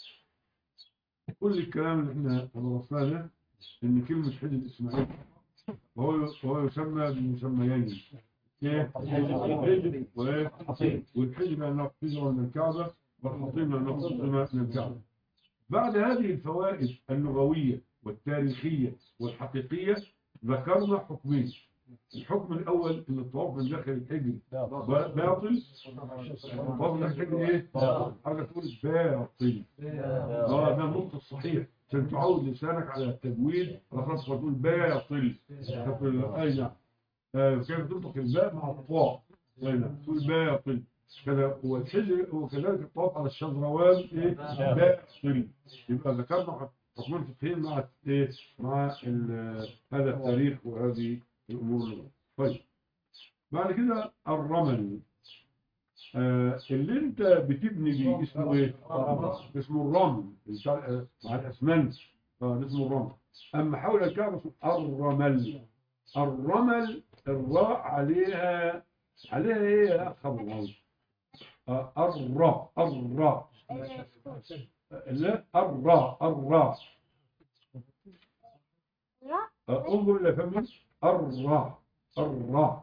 Speaker 1: كل الكلام اللي احنا درسناه ان كلمه حج الاسماعيلي وهو وهو يسمى بمسميين ايه؟ الحجر والحصين. والحجر لانه حجر من الكعبه، والحصين لانه حصن من الكعبه. بعد هذه الفوائد اللغويه والتاريخيه والحقيقيه ذكرنا حكمين. الحكم الاول ان الطواف من داخل الحجر باطل. الطواف من الحجر ايه؟ حاجه تقول باطل. اه ده النطق الصحيح عشان تعود لسانك على التجويد. خلاص تقول باطل. اي نعم. كيف تنطق الباء مع الطاء؟ اي نعم تقول باطل كذا. والحجر وكذلك الطواف على الشذروان ايه؟ باطل. يبقى ذكرنا حكمين فقهيين مع ايه؟ مع هذا التاريخ وهذه الامور. طيب بعد كده الرمل. آه اللي انت بتبني بيه اسمه ايه؟ اسمه الرمل مع الاسمنت. اه اسمه الرمل. اما حول الكعبه اسمه الرمل. الرمل الراء عليها عليها ايه يا اخ ابو العوض؟ آه الراء الراء لا الراء الراء آه انظر الى فمي. الراء الراء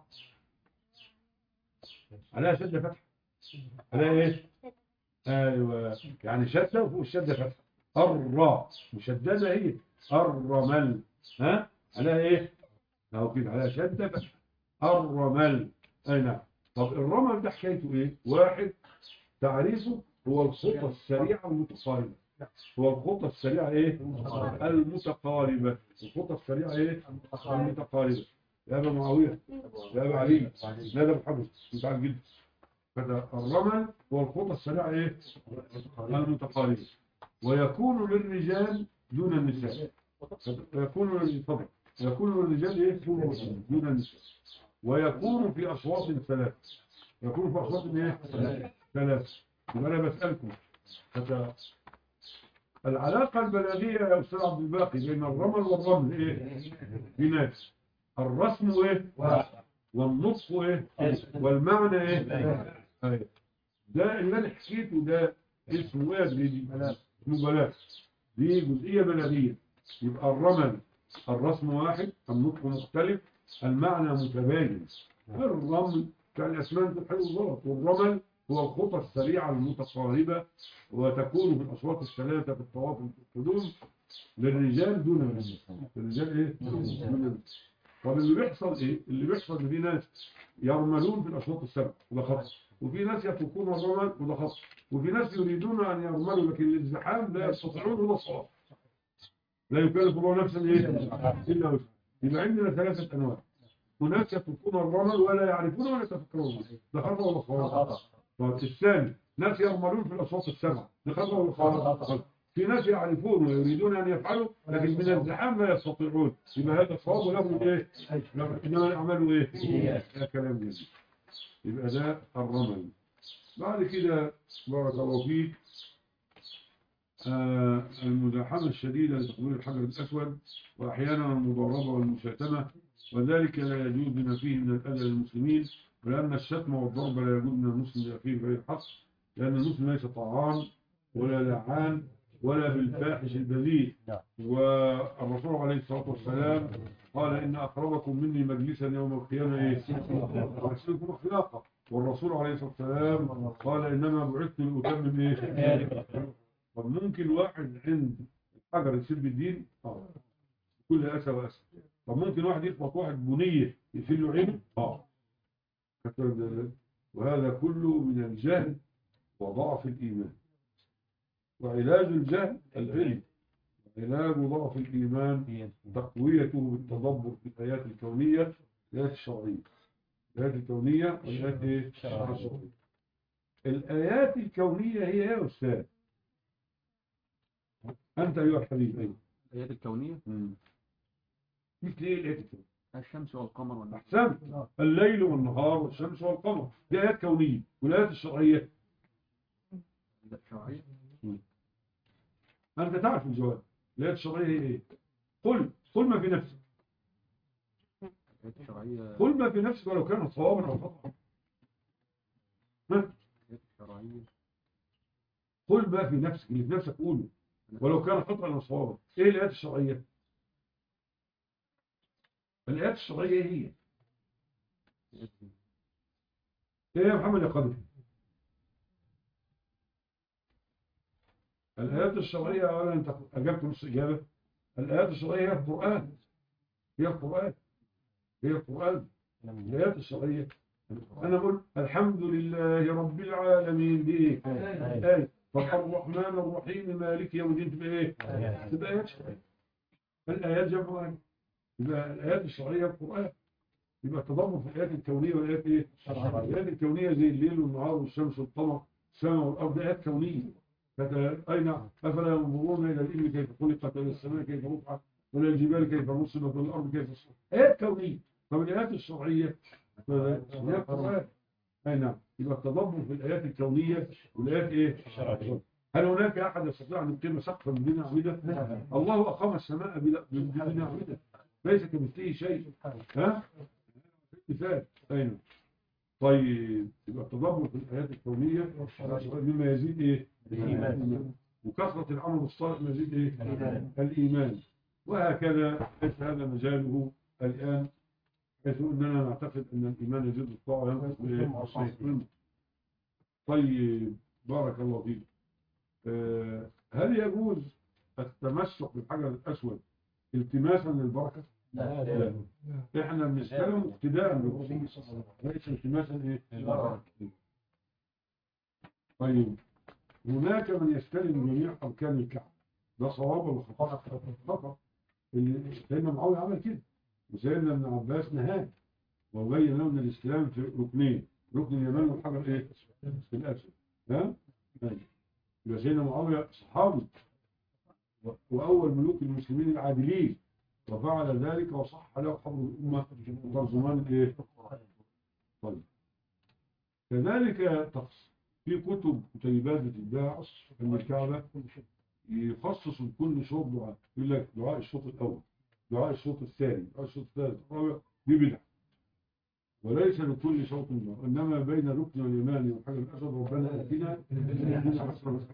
Speaker 1: عليها شده فتحه. عليها ايه؟ ايوه يعني شده وفوق الشده فتحه. الراء مشدده هي الرمل. ها عليها ايه؟ اهو كده عليها شده فتحه. الرمل. اي نعم. طب الرمل ده حكايته ايه؟ واحد تعريفه هو الخطى السريعه المتقاربه. هو الخطى السريعه ايه؟ المتقاربه. الخطى السريعه ايه؟ المتقاربه. يا ابا معاويه يا ابا علي لا ده محمد انت عارف جدا. فده الرمل هو الخطى السريعه ايه؟ المتقاربه. ويكون للرجال دون النساء. يكون للفضل يكون للرجال ايه؟ دون النساء. ويكون في اصوات ثلاث. يكون في اصوات ايه؟ ثلاث. يبقى انا بسالكم حتى العلاقه البلاغيه يا استاذ عبد الباقي بين الرمل والرمل ايه؟ بناس. الرسم ايه؟ والنطق ايه والمعنى ايه أيوة. ده اللي انا حكيته ده اسمه ايه دي اسمه بلاغ. دي جزئيه بلاغيه. يبقى الرمل الرسم واحد، النطق مختلف، المعنى متباين. الرمل كالاسمنت الحلو والغلط، والرمل هو الخطى السريعه المتقاربه، وتكون في الاصوات الثلاثه في الطواف القدوم للرجال دون النساء. الرجال ايه دون النساء. طب اللي بيحصل ايه؟ اللي بيحصل ان في ناس يرملون في الاشواط السبع وده خطأ، وفي ناس يتركون الرمل وده خطأ، وفي ناس يريدون ان يرملوا لكن الازدحام لا يستطيعون وده صواب. لا يكلف الله نفسا ايه الا وسعها. يبقى عندنا ثلاثه انواع. هناك يتركون الرمل ولا يعرفون ولا يتفكرون، ده خطأ ولا صواب؟ طب الثاني ناس يرملون في الاشواط السبع، ده خطأ ولا صواب؟ في ناس يعرفون ويريدون ان يفعلوا لكن من الزحام لا يستطيعون، يبقى هذا صواب ولهم ايه؟ انما يعملوا ايه؟ ده كلام جميل. يبقى ده الرمل. بعد كده بارك الله فيك آه المزاحمه الشديده لتقبيل الحجر الاسود، واحيانا المضاربه والمشاتمه، وذلك لا يجوز بما فيه من الاذى للمسلمين، ولان الشتم والضرب لا يجوز من المسلم لاخيه بغير حق، لان المسلم ليس طعان ولا لعان ولا بالفاحش البذيء. والرسول عليه الصلاة والسلام قال إن أقربكم مني مجلسا يوم القيامة إيه؟ أحسنكم أخلاقا. والرسول عليه الصلاة والسلام قال إنما بعثت لأتمم إيه؟ طب ممكن واحد عند الحجر يسب الدين؟ آه كل أسى وأسى. طب ممكن واحد يخبط واحد بنية يقفل له عينه؟ آه وهذا كله من الجهل وضعف الإيمان. وعلاج الجهل العلم، علاج ضعف الإيمان تقويته بالتدبر في الآيات الكونية الآيات الشرعية. الآيات الكونية والآيات الشرعية. الآيات الكونية هي يا أستاذ أنت أيها الحبيب أيوه
Speaker 2: الآيات الكونية
Speaker 1: مثل إيه الآيات الكونية؟
Speaker 2: الشمس والقمر والنجم.
Speaker 1: أحسنت. الليل والنهار والشمس والقمر دي آيات كونية. والآيات الشرعية
Speaker 2: الشرعية
Speaker 1: أنت تعرف الجواب. الآيات الشرعية هي إيه؟ قل قل ما في نفسك.
Speaker 2: الآيات الشرعية
Speaker 1: قل ما في نفسك ولو كان صوابا أو خطأ.
Speaker 2: الآيات الشرعية
Speaker 1: قل ما في نفسك، اللي في نفسك قوله ولو كان خطأ أو صوابا. إيه الآيات الشرعية؟ الآيات الشرعية هي إيه يا محمد يا قدر؟ الآيات الشرعية أولا أنت أجبت نص إجابة. الآيات الشرعية هي القرآن. هي القرآن هي القرآن الآيات الشرعية. أنا أقول الحمد لله رب العالمين بإيه؟ آية. فالرحمن الرحيم مالك يوم الدين تبقى إيه؟ تبقى آيات شرعية. الآيات جمع آية. يبقى الآيات الشرعية القرآن. يبقى التضامن في الآيات الكونية والآيات إيه؟ الآيات الكونية زي الليل والنهار والشمس والقمر السماء والأرض آيات كونية. أين أفلا ينظرون إلى الإبل كيف خلقت وإلى السماء كيف رفعت وإلى الجبال كيف نصبت وإلى الأرض كيف صارت. آيات كونية. طب الآيات الشرعية هي القرآن. أي نعم. يبقى التضامن في الآيات الكونية والآيات إيه؟ الشرعية. هل هناك أحد يستطيع أن يقيم سقفا بدون أعمدة؟ الله أقام السماء بدون أعمدة ليس كمثله شيء. ها؟ مثال. أي نعم. طيب يبقى التدبر في الآيات الكونية بما يزيد إيه؟ الإيمان. وكثرة العمل الصالح ما يزيد إيه؟ الإيمان. الإيمان. وهكذا ليس هذا مجاله الآن، حيث أننا نعتقد أن الإيمان يزيد الطاعة ينقص بالمعصية. طيب بارك الله فيك. آه هل يجوز التمسك بالحجر الأسود التماسا للبركة؟ لا لا. احنا بنستلم اقتداء بالرسول ليس التماسا ايه البركة. طيب هناك من يستلم جميع اركان الكعبة، ده صواب ولا خطأ؟ خطأ. سيدنا معاوية عمل كده وسيدنا ابن عباس نهاه وبين له ان الاستلام في ركنين، ركن اليمين والحجر ايه في الاسود. ها يبقى سيدنا معاوية صحابي واول ملوك المسلمين العادلين وفعل ذلك وصح له حبر الأمة ترجمان الايه؟ طيب كذلك في كتب كتيبات بتتباع من الكعبة يخصص لكل شوط دعاء، يقول لك دعاء الشوط الأول، دعاء الشوط الثاني، دعاء الشوط الثالث، الرابع، دي بدعة. وليس لكل صوت نار، إنما بين الركن واليماني والحجر الأسود ربنا آتنا حسنة.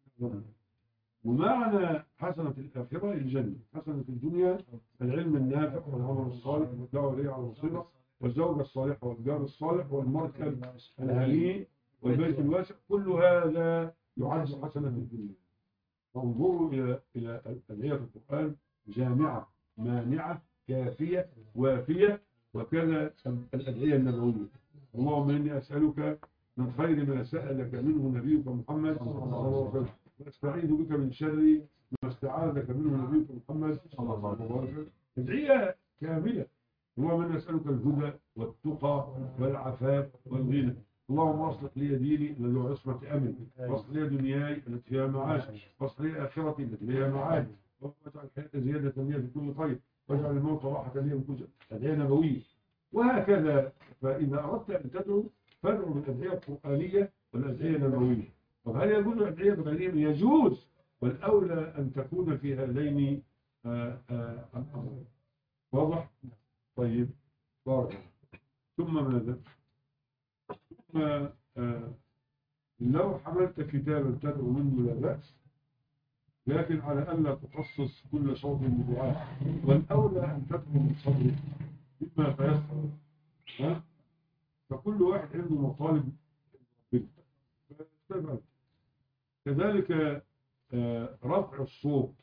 Speaker 1: ومعنى حسنة في الآخرة الجنة، حسنة في الدنيا العلم النافع والعمل الصالح والدعوة إليه على بصيرة والزوجة الصالحة والجار الصالح والمركب الهنيء والبيت الواسع، كل هذا يعد حسنة في الدنيا. فانظروا إلى إلى أدعية القرآن جامعة مانعة كافية وافية، وكذا الأدعية النبوية. اللهم إني أسألك من خير ما سألك منه نبيك محمد صلى الله عليه وسلم، واستعيذ بك من شر ما استعاذك منه نبيك محمد صلى الله عليه وسلم. أدعية كاملة. اللهم إني أسألك الهدى والتقى والعفاف والغنى. اللهم اصلح لي ديني الذي هو عصمة أمري، واصلح لي دنياي التي فيها معاشي، واصلح لي آخرتي التي فيها معادي، واجعل الحياة زيادة لي في كل خير، واجعل الموت راحة لي من كل شر. أدعية نبوية. وهكذا فإذا أردت أن تدعو فادعو بالأدعية القرآنية والأدعية النبوية. طب هل يجوز الأدعية القرآنية؟ يجوز، والأولى أن تكون في هذين الأمرين. واضح؟ طيب بارك. ثم ماذا؟ ثم آه لو حملت كتابا تدعو منه لا بأس، لكن على ألا تخصص كل صوت بدعاء، والأولى أن تدعو من صدرك بما تيسر. ها؟ فكل واحد عنده مطالب بالتفعل. كذلك آه رفع الصوت،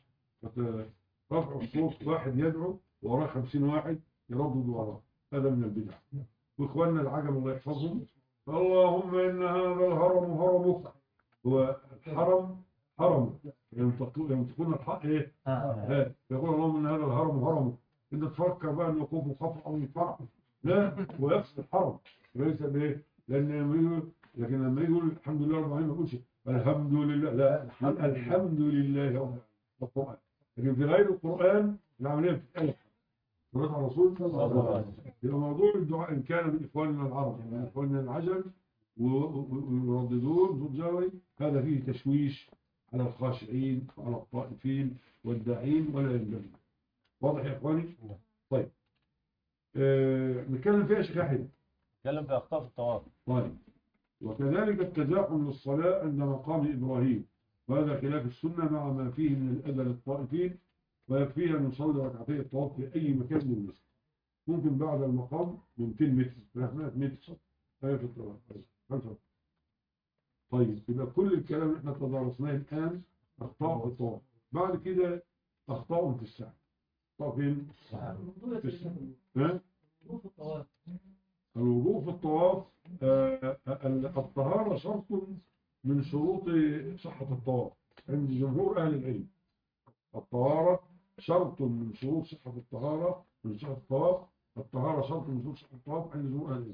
Speaker 1: رفع الصوت واحد يدعو وراه خمسين واحد يردد وراه، هذا من البدع. واخواننا العجم الله يحفظهم، اللهم ان هذا الهرم هرمك، هو الحرم حرم ينطقون الحق ايه؟ ها يقول اللهم ان هذا الهرم هرمك. انت تفكر بقى ان يقوم خفر او يفرع، لا، هو يقصد الحرم ليس بايه؟ لان لما يقول، لكن لما يقول الحمد لله رب العالمين ما يقولش الحمد لله، لا، الحمد لله رب القرآن. لكن في غير القرآن العمليه بتتقلب. صلاه على الرسول صلى الله عليه وسلم. يبقى موضوع الدعاء ان كان من اخواننا العرب من اخواننا العجم ويرددون صوت جهري، هذا فيه تشويش على الخاشعين وعلى الطائفين والداعين ولا ينبغي. واضح يا اخواني؟ طيب آه، نتكلم فيها شيخ يحيى.
Speaker 4: نتكلم في اخطاء الطواف.
Speaker 1: طيب وكذلك التزاحم للصلاه عند مقام ابراهيم، وهذا خلاف السنه مع ما فيه من الاذى للطائفين، ويكفيه ان يصلي ركعتي الطواف في اي مكان من المسجد، ممكن بعد المقام ب مئتين متر ثلاثمائة متر هي في الطواف. طيب يبقى كل الكلام اللي احنا تدارسناه الان اخطاء في الطواف. بعد كده اخطاء في السعي. اخطاء فين؟ في السعي. ها؟ الوضوء في الطواف. آه الطهارة شرط من شروط صحة الطواف عند جمهور أهل العلم. الطهارة شرط من شروط صحة الطهارة من صحة الطواف. الطهارة شرط من شروط صحة الطواف عند جمهور أهل العلم.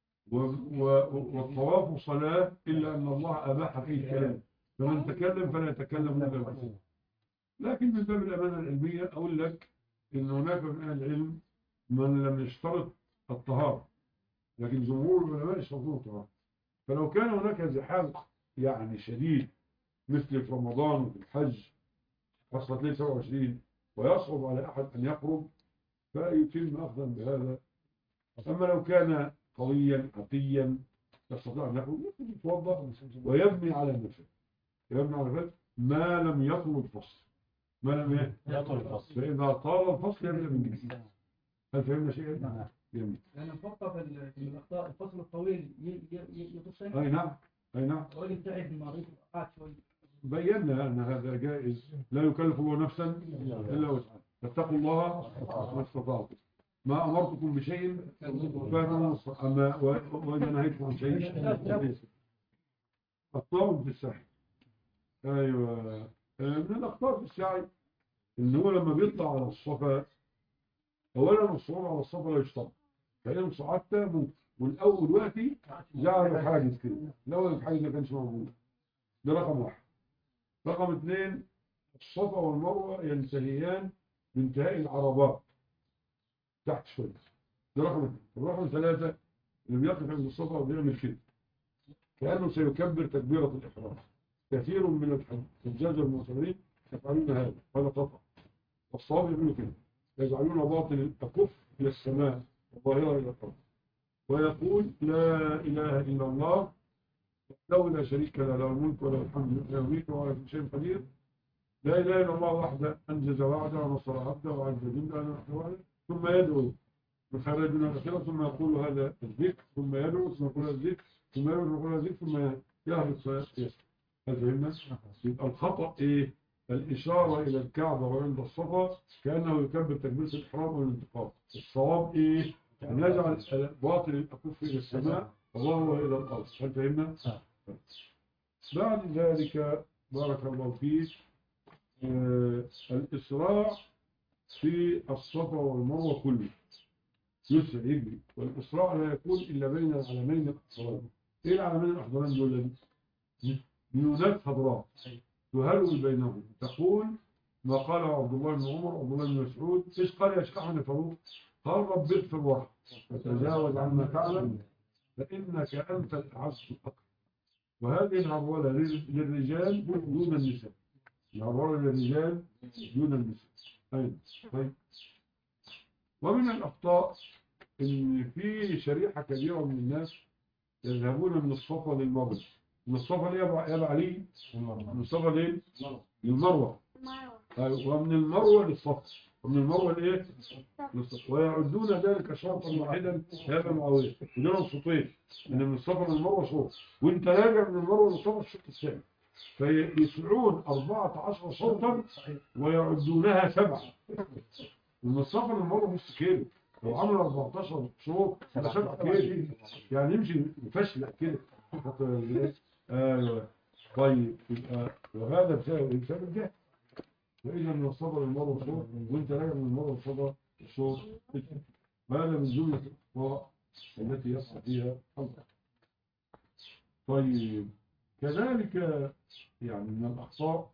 Speaker 1: والطواف صلاة إلا أن الله أباح فيه الكلام، فمن تكلم فلا يتكلم إلا بالله. لكن من باب الأمانة العلمية أقول لك إن هناك من أهل العلم من لم يشترط الطهارة، لكن جمهور العلماء يشترطون الطهارة. فلو كان هناك زحام يعني شديد مثل في رمضان وفي الحج خاصة ليلة سبعة وعشرين ويصعب على أحد أن يقرب، فيتم أخذا بهذا. أما لو كان قويا عتيا يستطيع أن يخرج يتوضأ ويبني على نفسه، يبني على نفسه ما لم يطل الفصل، ما لم
Speaker 4: يطل الفصل،
Speaker 1: فإذا طال الفصل يبدأ من جديد. هل فهمنا شيئا؟ جميل.
Speaker 2: لأن فقط في الأخطاء الفصل الطويل يتصل.
Speaker 1: أي نعم أي نعم.
Speaker 2: الراجل تعب مريض قعد شوي.
Speaker 1: بينا أن هذا جائز، لا يكلف الله نفسا إلا وسعها، فاتقوا الله ما استطعتم. ما أمرتكم بشيء فأنا أما وإذا نهيتكم عن شيء أخطاء في السعي. أيوة من الأخطاء في السعي إن هو لما بيطلع على الصفا، أولا الصعود على الصفا لا يشترط، فإن صعدت ممكن. والأول وقتي جعلوا حاجز كده، الأول الحاجز ما كانش موجود. ده رقم واحد. رقم اثنين الصفا والمروة ينتهيان بانتهاء العربات تحت شوية. ده رقم اثنين. الرقم ثلاثة اللي بيقف عند الصفا وبيعمل كده كأنه سيكبر تكبيرة الإحرام. كثير من الحجاج والمعتمرين يفعلون هذا، هذا خطأ. والصواب يعملوا كده، يجعلون باطن الكف إلى السماء وظاهرة إلى الأرض، ويقول لا إله إلا الله وحده لا شريك له، له الملك وله الحمد لله يميت وهو على كل شيء قدير. لا إله إلا الله وحده أنجز وعده ونصر عبده وعز جنده ونحن وعده. ثم يدعو بخير الدنيا والآخرة، ثم يقول هذا الذكر، ثم يدعو، ثم يقول هذا الذكر، ثم يدعو، ثم يقول هذا الذكر، ثم يهبط فيسر. هل فهمنا؟ يبقى الخطأ إيه؟ الإشارة إلى الكعبة وعند الصفا كأنه يكبر تكبيرة الإحرام والانتقال. الصواب إيه؟ أن يجعل باطل الأكف إلى السماء وظهره إلى الأرض. هل فهمنا؟ بعد ذلك بارك الله فيك آه الإسراع في الصفا والمروة كله يسرع يجري، والإسراع لا يكون إلا بين العلمين الأحضرين. إيه العلمين الأحضرين دول؟ بيونات خضراء تهلل بينهم تقول ما قال عبد الله بن عمر وعبد الله بن مسعود. ايش قال يا شيخ احمد فاروق؟ قال رب اغفر وارحم وتجاوز عما تعلم فانك انت الاعز الاكرم. وهذه العروله للرجال دون النساء، العروله للرجال دون النساء. طيب طيب ومن الاخطاء ان في شريحه كبيره من الناس يذهبون من الصفا للمروه. من الصفا ليه يا علي؟ من الصفا ليه؟ للمروه. ومن المروه للصفا، ومن المروه لايه؟ للصفا، ويعدون ذلك شرطا واحدا هذا معاويه، ودول صوتين، ان من الصفا للمروه صوت، وانت راجع من المروه للصفا الشوط الثاني، فيسمعون أربعة عشر صوتا ويعدونها سبعه. من الصفا للمروه نص كيلو، لو عمل أربعة عشر صوت يبقى سبعة كيلو، يعني يمشي مفشلق كده. ايوه طيب يبقى وهذا بسبب بسبب الجهل. فاذا من الصبر المرء صوت وانت راجع من المرء الصبر صوت، وهذا من جمله الاخطاء التي يصح فيها الله. طيب كذلك يعني من الاخطاء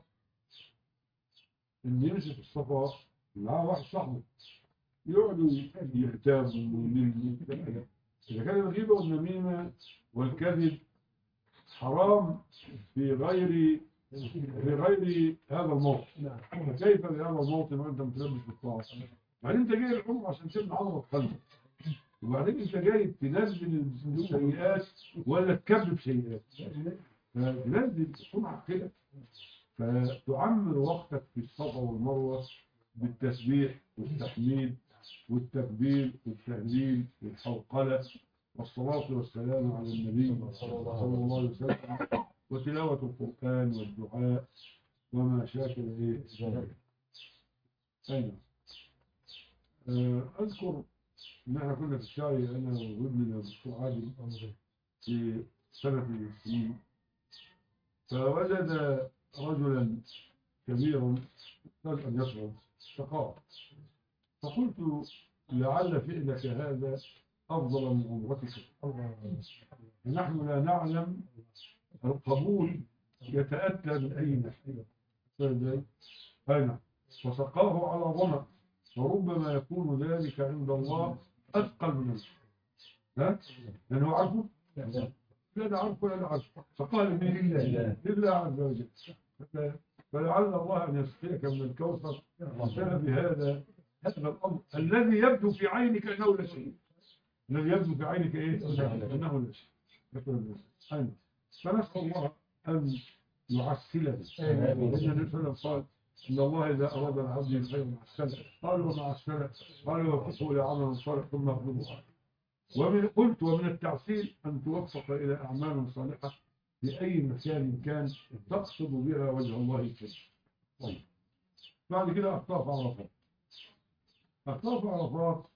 Speaker 1: ان يمشي في الصفا معاه واحد صاحبه يقعدوا يغتابوا ويلموا. اذا كان الغيبه والنميمه والكذب حرام في غير في غير هذا الموطن، فكيف في هذا الموطن وانت متلبس بالطاعه؟ بعدين انت جاي العمر عشان تبني عظمه قلبك، وبعدين انت جاي تنزل سيئات ولا تكذب سيئات؟ تنزل تكون عقلك، فتعمر وقتك في الصفا والمروه بالتسبيح والتحميد والتكبير والتهليل والحوقله والصلاة والسلام على النبي صلى الله عليه وسلم وتلاوة القرآن والدعاء وما شاكل إيه. أين أذكر إن احنا كنا في الشاي أنا وابننا الدكتور عادل في سنة من السنين، فوجد رجلا كبيرا يحتاج أن يشرب شقاء، فقلت لعل فعلك هذا أفضل من عمرتك. نحن لا نعلم القبول يتأتى من أين أين وسقاه على ظمأ، وربما يكون ذلك عند الله أثقل من الشيء. ها؟ لأنه عارفه؟ لا ده عارفه ولا عارفه، فقال لمن لله لله عز وجل. فلعل الله أن يسقيك من الكوثر بسبب هذا هذا الأمر الذي يبدو في عينك أنه لا شيء. الذي يبدو في عينك ايه؟ انه لا شيء. فنسال الله ان يعسلنا. لان النبي صلى الله عليه وسلم قال ان الله اذا اراد العبد الخير معسله، قال ومعسله، قال وفقه الى عمل صالح ثم اغلبه. ومن قلت ومن التعسيل ان توفق الى اعمال صالحه في اي مكان كان تقصد بها وجه الله الكريم. طيب بعد كده اخطاء في عرفات. اخطاء في عرفات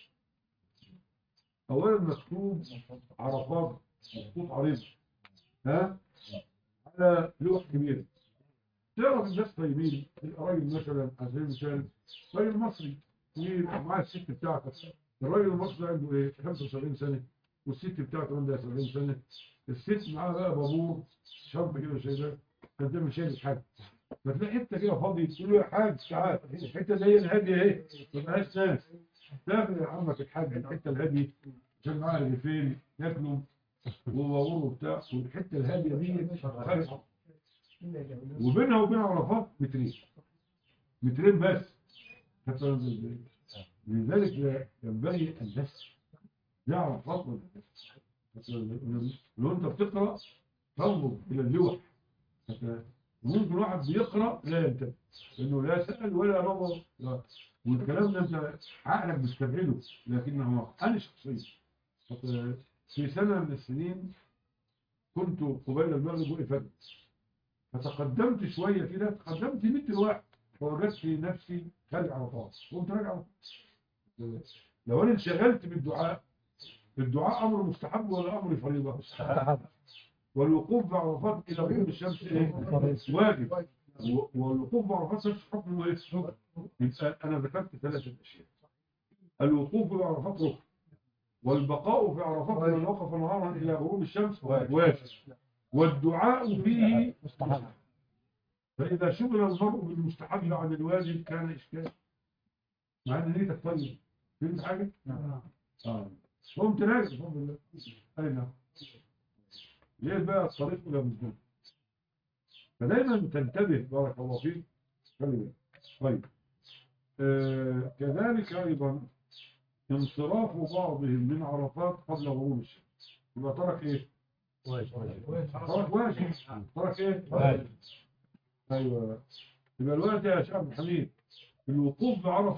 Speaker 1: اولا مكتوب عرفات مكتوب عريض ها على لوح كبير. تعرف الناس طيبين، الراجل مثلا على سبيل المثال راجل مصري ومعاه الست بتاعته، الراجل المصري عنده ايه خمسة وسبعين سنه والست بتاعته عندها سبعين سنه، الست معاها بقى بابور شاب كده شايلاه كان تعمل شايل الحاج، فتلاقي حته كده فاضيه تقول له يا حاج تعال الحته دي الهاديه اهي ما فيهاش ناس، تاخد يا عمك الحاج الحته الهاديه عشان معاها رغيفين ياكلوا وبابور وبتاع، والحته الهاديه دي خارجه وبينها وبين عرفات مترين مترين بس. لذلك ينبغي أن نسر يعرف فضل. لو انت بتقرا تنظر الى اللوح، ممكن واحد بيقرا لا ينتبه انه لا سال ولا نظر، والكلام ده انت عقلك بيستبعده، لكنه انا شخصيا في سنه من السنين كنت قبيل المغرب وقفت، فتقدمت شويه كده، تقدمت متر واحد، فوجدت في نفسي خارج عرفات، قمت راجع عرفات. لو انا انشغلت بالدعاء، الدعاء امر مستحب ولا امر فريضه؟ مستحب. والوقوف بعرفات الى غروب الشمس ايه؟ واجب. والوقوف بعرفات نفس حكمه ايه؟ يبقى انا ذكرت ثلاثه اشياء. الوقوف بعرفات ركن، والبقاء في عرفات من وقف نهارا الى غروب الشمس واجب، والدعاء فيه مستحب. فاذا شغل المرء بالمستحب عن الواجب كان اشكال، مع ان نيتك طيب. فهمت حاجه؟ نعم. اه قمت راجع بفضل الله. اي نعم. ليه بقى الطريق الى مزدلفه؟ فدايما تنتبه بارك الله فيك. طيب آه كذلك ايضا انصراف بعضهم من عرفات قبل غروب الشمس، يبقى ترك ايه؟ ترك واجب. ترك ايه؟ واجب. ايوه. يبقى الوقت يا شيخ عبد الحميد الوقوف بعرفه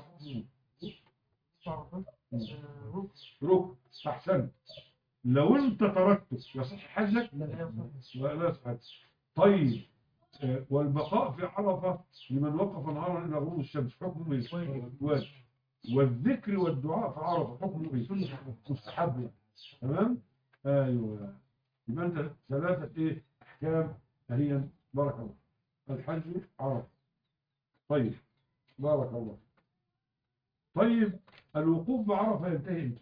Speaker 1: ركن. احسن. لو انت تركته يصح حجك؟ لا لا يصح. طيب آه والبقاء في عرفه لمن وقف نهارا الى غروب الشمس حكمه ايه؟ واجب. والذكر والدعاء في عرفه حكمه ايه؟ مستحب. تمام. ايوه. يبقى انت ثلاثه ايه احكام هي بارك الله. الحج عرفه. طيب بارك الله. طيب الوقوف بعرفه ينتهي امتى؟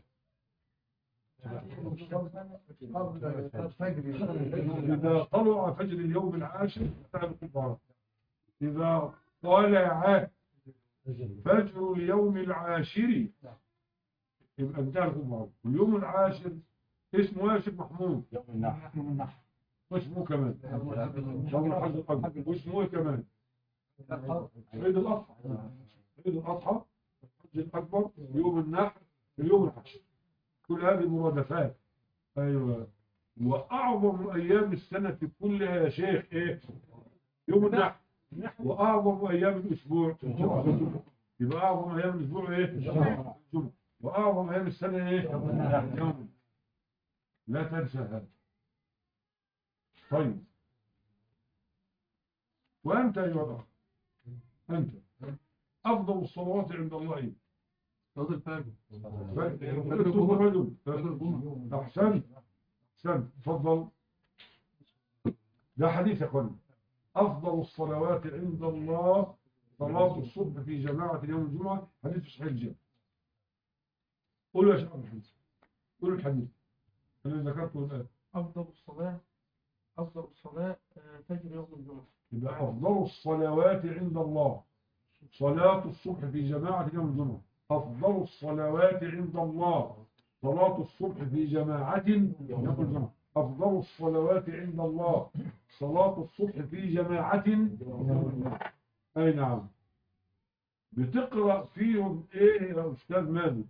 Speaker 1: إذا طلع فجر اليوم العاشر انتهى الوقوف بعرفه. إذا طلع فجر اليوم العاشر يبقى انتهى الوقوف بعرفه. واليوم العاشر اسمه يا شيخ محمود؟ يوم النحر. واسمه كمان يوم الحج الأكبر. واسمه ايه كمان؟ عيد الأضحى. عيد الأضحى، الحج الأكبر، يوم النحر، اليوم العاشر. كل هذه مرادفات. ايوه. واعظم ايام السنه كلها يا شيخ ايه؟ يوم النحر. واعظم ايام الاسبوع يبقى اعظم ايام الاسبوع ايه؟ الجمعه. واعظم ايام السنه ايه؟ يوم. لا تنسى هذا. طيب وانت ايها الاخ، انت افضل الصلوات عند الله ايه؟
Speaker 2: صلاة الفجر.
Speaker 1: رجل. احسنت. احسنت. تفضل. ده حديث يا اخوان. افضل الصلوات عند الله صلاة الصبح في جماعة يوم الجمعة. حديث صحيح الجامع. قولوا يا شيخ عبد الحميد، قولوا الحديث انا ذكرته الان.
Speaker 2: أفضل الصلاة أفضل الصلاة فجر يوم الجمعة.
Speaker 1: يبقى افضل الصلوات عند الله صلاة الصبح في جماعة يوم الجمعة. افضل الصلوات عند الله صلاة الصبح في جماعة يوم الجمعة. أفضل الصلوات عند الله صلاة الصبح في جماعة. أي نعم. بتقرأ فيهم إيه يا أستاذ مالك؟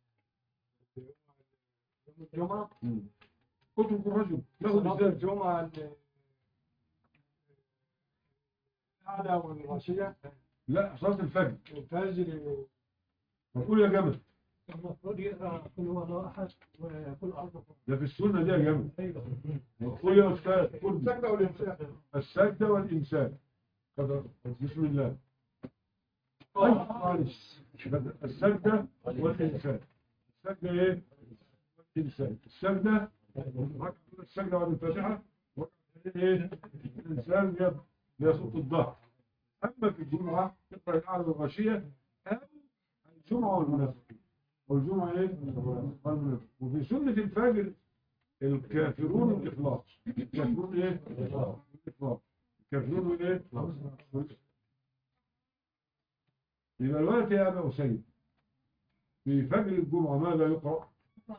Speaker 2: الجمعة
Speaker 1: اترك الرجل له
Speaker 2: صلاة
Speaker 1: مثال.
Speaker 2: الجمعة الأعلى والغاشية.
Speaker 1: لا صلاة الفجر.
Speaker 2: الفجر
Speaker 1: قول يا جمل.
Speaker 2: المفروض يقرأ كل هو الله أحد وكل أرض.
Speaker 1: ده في السنة دي يا جمل. قول يا أستاذ. قول.
Speaker 2: السجدة والإمساك.
Speaker 1: السجدة والإمساك. بسم الله. معلش. السجدة والإمساك. السجدة إيه؟ الإنسان. السجدة السجدة بعد الفاتحة. إيه؟ الإنسان يصوت الظهر. أما في الجمعة تقرأ الأعلى والغاشية أو الجمعة والمنافقين. والجمعة إيه؟ والمنافقين. وفي سنة الفجر الكافرون والإخلاص. الكافرون إيه؟ الإخلاص. الكافرون إيه؟ يبقى الوقت يا أبا أسيد في فجر الجمعة ماذا يقرأ؟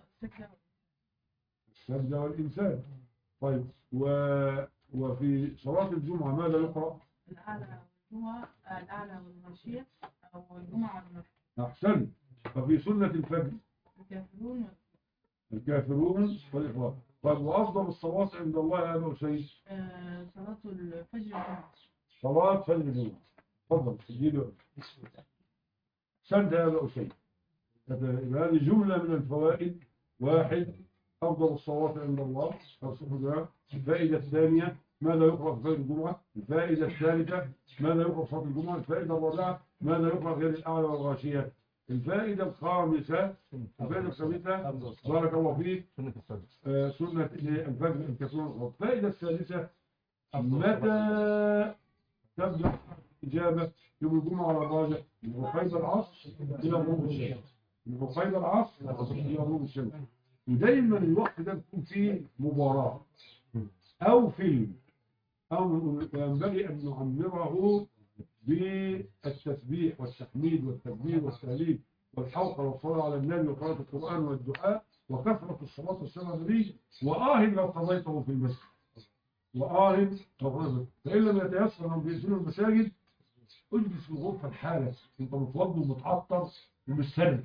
Speaker 1: السجدة والإنسان. طيب و... وفي صلاة الجمعة ماذا يقرأ؟
Speaker 5: الأعلى والجمعة الأعلى والغاشية أو الجمعة والنصر.
Speaker 1: أحسن. ففي سنة الفجر
Speaker 5: الكافرون
Speaker 1: الكافرون والإخوان. طيب وأفضل الصلوات عند الله يا أبو سيد؟
Speaker 5: آه، صلاة الفجر والجمعة.
Speaker 1: صلاة فجر الجمعة. تفضل سجيله سند يا أبو سيد. هذه جملة من الفوائد. واحد، أفضل الصلوات عند الله. الفائدة الثانية، ماذا يقرأ في فجر الجمعة؟ الفائدة الثالثة، ماذا يقرأ في صلاة الجمعة؟ الفائدة الرابعة، ماذا يقرأ غير الأعلى والغاشية؟ الفائدة الخامسة، الفائدة الخامسة بارك الله فيك آه، سنة الفجر الكثير. الفائدة الثالثة، متى تبدأ الإجابة؟ يوم الجمعة على الراجع من قيد العصر إلى غروب الشمس، من قيد العصر إلى غروب الشمس. ودايما الوقت ده بيكون فيه مباراة أو فيلم، أو ينبغي أن نعمره بالتسبيح والتحميد والتكبير والتهليل والحوقة والصلاة على النبي وقراءة القرآن والدعاء وكثرة الصلاة والسلام على النبي. وآه لو قضيته في المسجد، وآه لو قضيته. فإن لم يتيسر أن بيأتون المساجد، اجلس في الغرفة الحالة أنت متوضي ومتعطر ومستريح،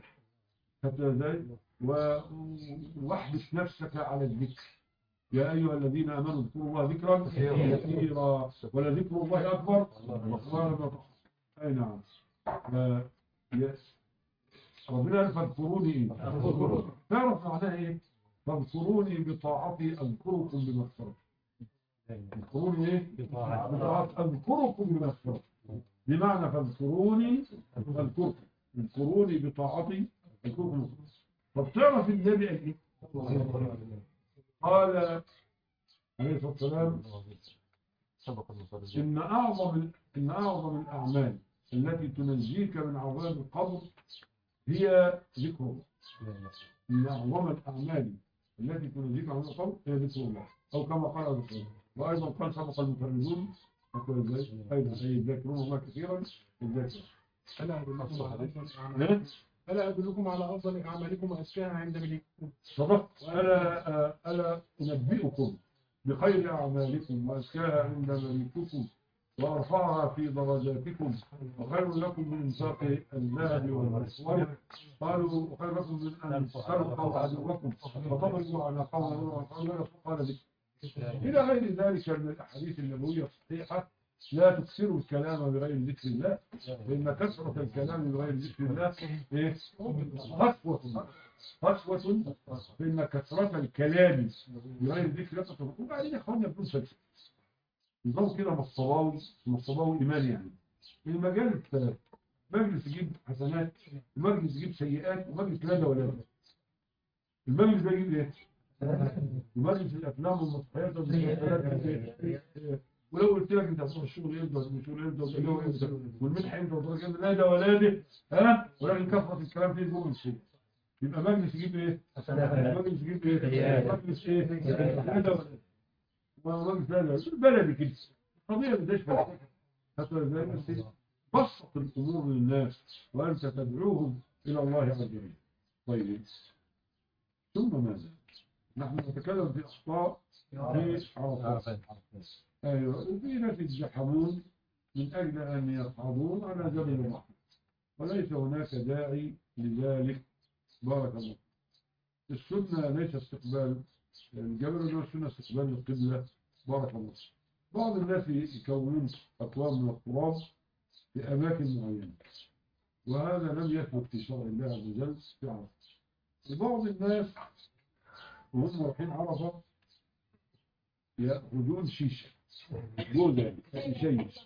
Speaker 1: واحبس نفسك على الذكر. يا أيها الذين آمنوا اذكروا الله ذكرا كثيرا ولذكر الله أكبر. أي نعم. ربنا قال فاذكروني إيه؟ تعرف معناها إيه؟ فاذكروني بطاعتي أذكركم بمغفرتي. اذكروني إيه؟ بطاعتي أذكركم بمغفرتي. بمعنى فاذكروني أذكركم، اذكروني بطاعتي أذكركم. طب تعرف النبي إيه؟ قال عليه الصلاة والسلام إن أعظم إن أعظم الأعمال التي تنجيك من عذاب القبر هي ذكر الله. إن أعظم الأعمال التي تنجيك من عذاب القبر هي ذكر الله، أو كما قال أبو سعيد. وأيضا قال سبق المفردون أيضا أي يذكرون الله كثيرا.
Speaker 2: ألا أدلكم على أفضل أعمالكم ألا أدلكم على أفضل أعمالكم وأزكاها عند مليككم.
Speaker 1: صدقت. ألا ألا أنبئكم بخير أعمالكم وأزكاها عند مليككم وأرفعها في درجاتكم وخير لكم من إنفاق الذهب والمسور. قالوا وخير لكم من أن تسرقوا عدوكم وتضربوا على قوم. قال ذلك إلى غير ذلك من الأحاديث النبوية الصحيحة. لا تكثروا الكلام بغير ذكر الله، فإن كثرة الكلام بغير ذكر الله إيه؟ قسوة قسوة. فإن كثرة الكلام بغير ذكر الله قسوة. وبعدين يا إخواننا بدون فلسفة، نظام كده مصطباوي مصطباوي إيماني. يعني المجال الثلاث، مجلس يجيب حسنات ومجلس يجيب سيئات ومجلس لا ولا. المجلس ده يجيب إيه؟ ومجلس الأفلام والمسرحيات ولو قلت لك انت هتروح الشغل امتى والشغل امتى والجو امتى والمنحه امتى وتروح امتى، لا ده ولا ده ها، ولكن كثره الكلام فيه جوه الشيء. يبقى مجلس يجيب ايه؟ مجلس يجيب ايه؟ مجلس ايه؟ لا ده ولا مجلس لا ده بلدي كده. قضيه بداش فلسفه حتى ازاي بس بسط الامور للناس وانت تدعوهم الى الله عز وجل. طيب ثم ماذا؟ نحن نتكلم في اخطاء في عرفات. أيوة. وفي ناس يتزحمون من أجل أن يصعدون على جبل الرحمة، وليس هناك داعي لذلك. بارك الله. السنة ليس استقبال الجبل، ولا السنة استقبال القبلة. بارك الله. بعض الناس يكونون أطوال من التراب في أماكن معينة، وهذا لم يثبت في شرع الله عز وجل في عرفة. وبعض الناس وهم رايحين عرفة يأخذون شيشة جوزة يشيش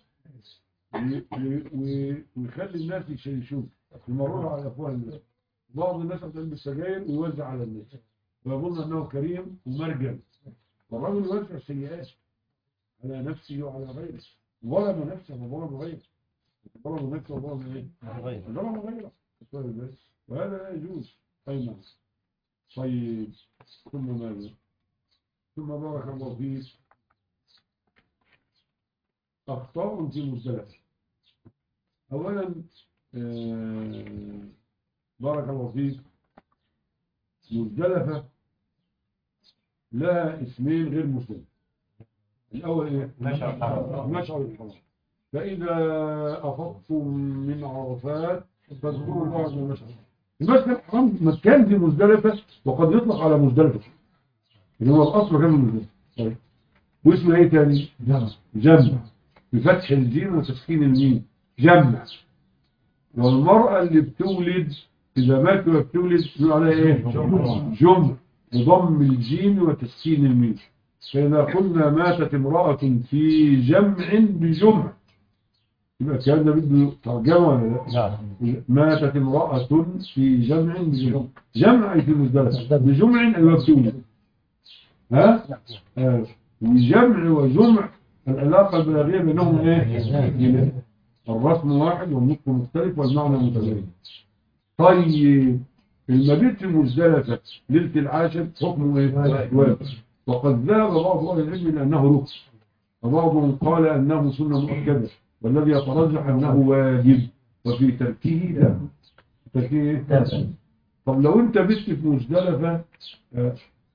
Speaker 1: ويخلي الناس يشيشون يمرون على أفواه الناس. بعض الناس يلبس السجاير ويوزع على الناس ويظن أنه كريم ومرجل، والرجل يوزع السيئات على نفسه وعلى غيره. ظلم نفسه وظلم غيره، ظلم نفسه وظلم غيره، ظلم غيره، وهذا لا يجوز. أي طيب ثم ماذا؟ ثم بارك الله فيك أخطاء في مزدلفة. أولا آه بارك الله فيك مزدلفة لها اسمين غير مزدلفة. الأول إيه؟ مشعر الحرام. مشعر الحرام. فإذا أفضتم من عرفات فاذكروا الله من مشعر. المسجد الحرام مكان في مزدلفة وقد يطلق على مزدلفة اللي هو الأصل كان مزدلفة. طيب واسمه ايه تاني؟ جمع. جمع بفتح الجيم وتسكين الميم، جمع. والمرأة اللي بتولد إذا ماتت وبتولد بيقول عليها ايه؟ جمع بضم الجيم وتسكين الميم. فإذا قلنا ماتت امرأة في جمع بجمع يبقى كان ده بده ترجمة ولا لا؟ ماتت امرأة في جمع بجمع، جمع أي في مزدلفة بجمع أي بتولد. ها؟ آه. وجمع وجمع العلاقة البلاغية بينهم ايه؟ الرسم واحد والنطق مختلف والمعنى متغير. طيب المبيت في مزدلفة ليلة العاشر حكمه ايه؟ واجب. وقد ذهب بعض اهل العلم الى انه ركن وبعضهم قال انه سنة مؤكدة والذي يترجح انه واجب وفي تركه لا. تركه لا. طب لو انت بت في مزدلفة آه.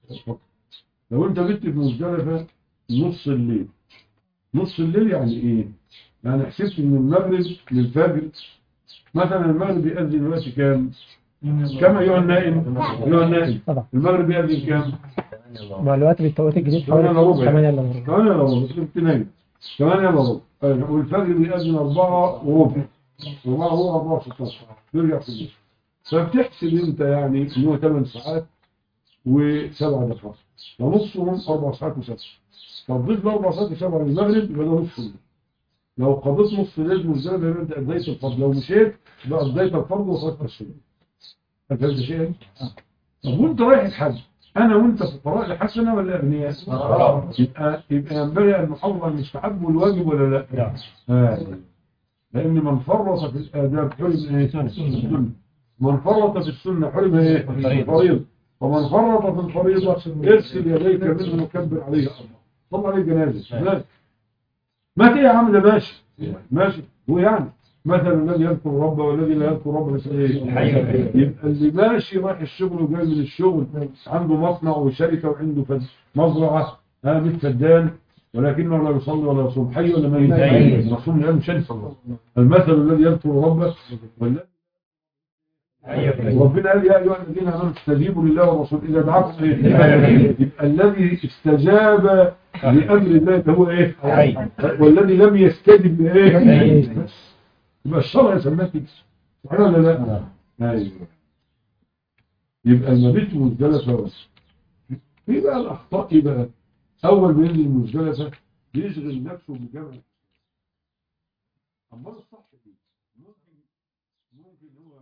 Speaker 1: لو انت بت في مزدلفة نص الليل، نص الليل يعني ايه؟ يعني حسبت من المغرب للفجر مثلا، المغرب يأذن دلوقتي كام؟ كم ايها النائم؟ ايها النائم المغرب يأذن كام؟
Speaker 6: مع الوقت بالتوقيت الجديد
Speaker 1: ثمانية الا ربع.
Speaker 6: ثمانية الا ربع.
Speaker 1: ثمانية الا ربع كنت نايم ثمانية الا ربع والفجر بيأذن أربعة وربع، أربعة هو أربعة وستاشر يرجع في النص. فبتحسب انت يعني ان هو ثمان ساعات وسبع دقائق ونصهم أربع ساعات وسبع. طب ضيف أربع ساعات وسبع للمغرب يبقى ده نص الليل. لو قضيت نص الليل مزدلفة يبقى انت أديت الفرض، لو مشيت يبقى أديت الفرض وصلت السنة. فهمت شيء؟ طب وانت رايح الحج انا وانت فقراء لحسنة ولا اغنياء؟ يبقى يبقى ينبغي ان نحافظ على المستحب والواجب ولا لا؟ آه. لان من فرط في الاداب حرم ايه؟ السنة. من فرط في السنة حرم ايه؟ الفريضة. ومن فرط في الفريضة ارسل يديك منه وكبر عليه الله. طلع عليه جنازة. ما تيه يا عم ده ماشي ماشي هو يعني مثلا الذي يذكر ربه والذي لا يذكر ربه مثل ايه؟ يبقى اللي ماشي رايح الشغل وجاي من الشغل عنده مصنع وشركه وعنده مزرعه ها مثل فدان ولكنه لا يصلي ولا يصوم، حي ولا ميت؟ مصوم لانه شريف. المثل الذي يذكر ربه والذي ربنا قال يا ايها الذين امنوا استجيبوا لله والرسول اذا دعاكم ايه؟ يبقى الذي استجاب لامر الله هو ايه؟ والذي لم يستجب لايه؟ يبقى الشرع يسمى كده صحيح ولا لا؟ ايوه. يبقى المبيت مزدلفه بس. في بقى الاخطاء ايه بقى؟ اول ما ينزل مزدلفه يشغل نفسه بجمع. امال الصح ايه؟ ممكن ممكن هو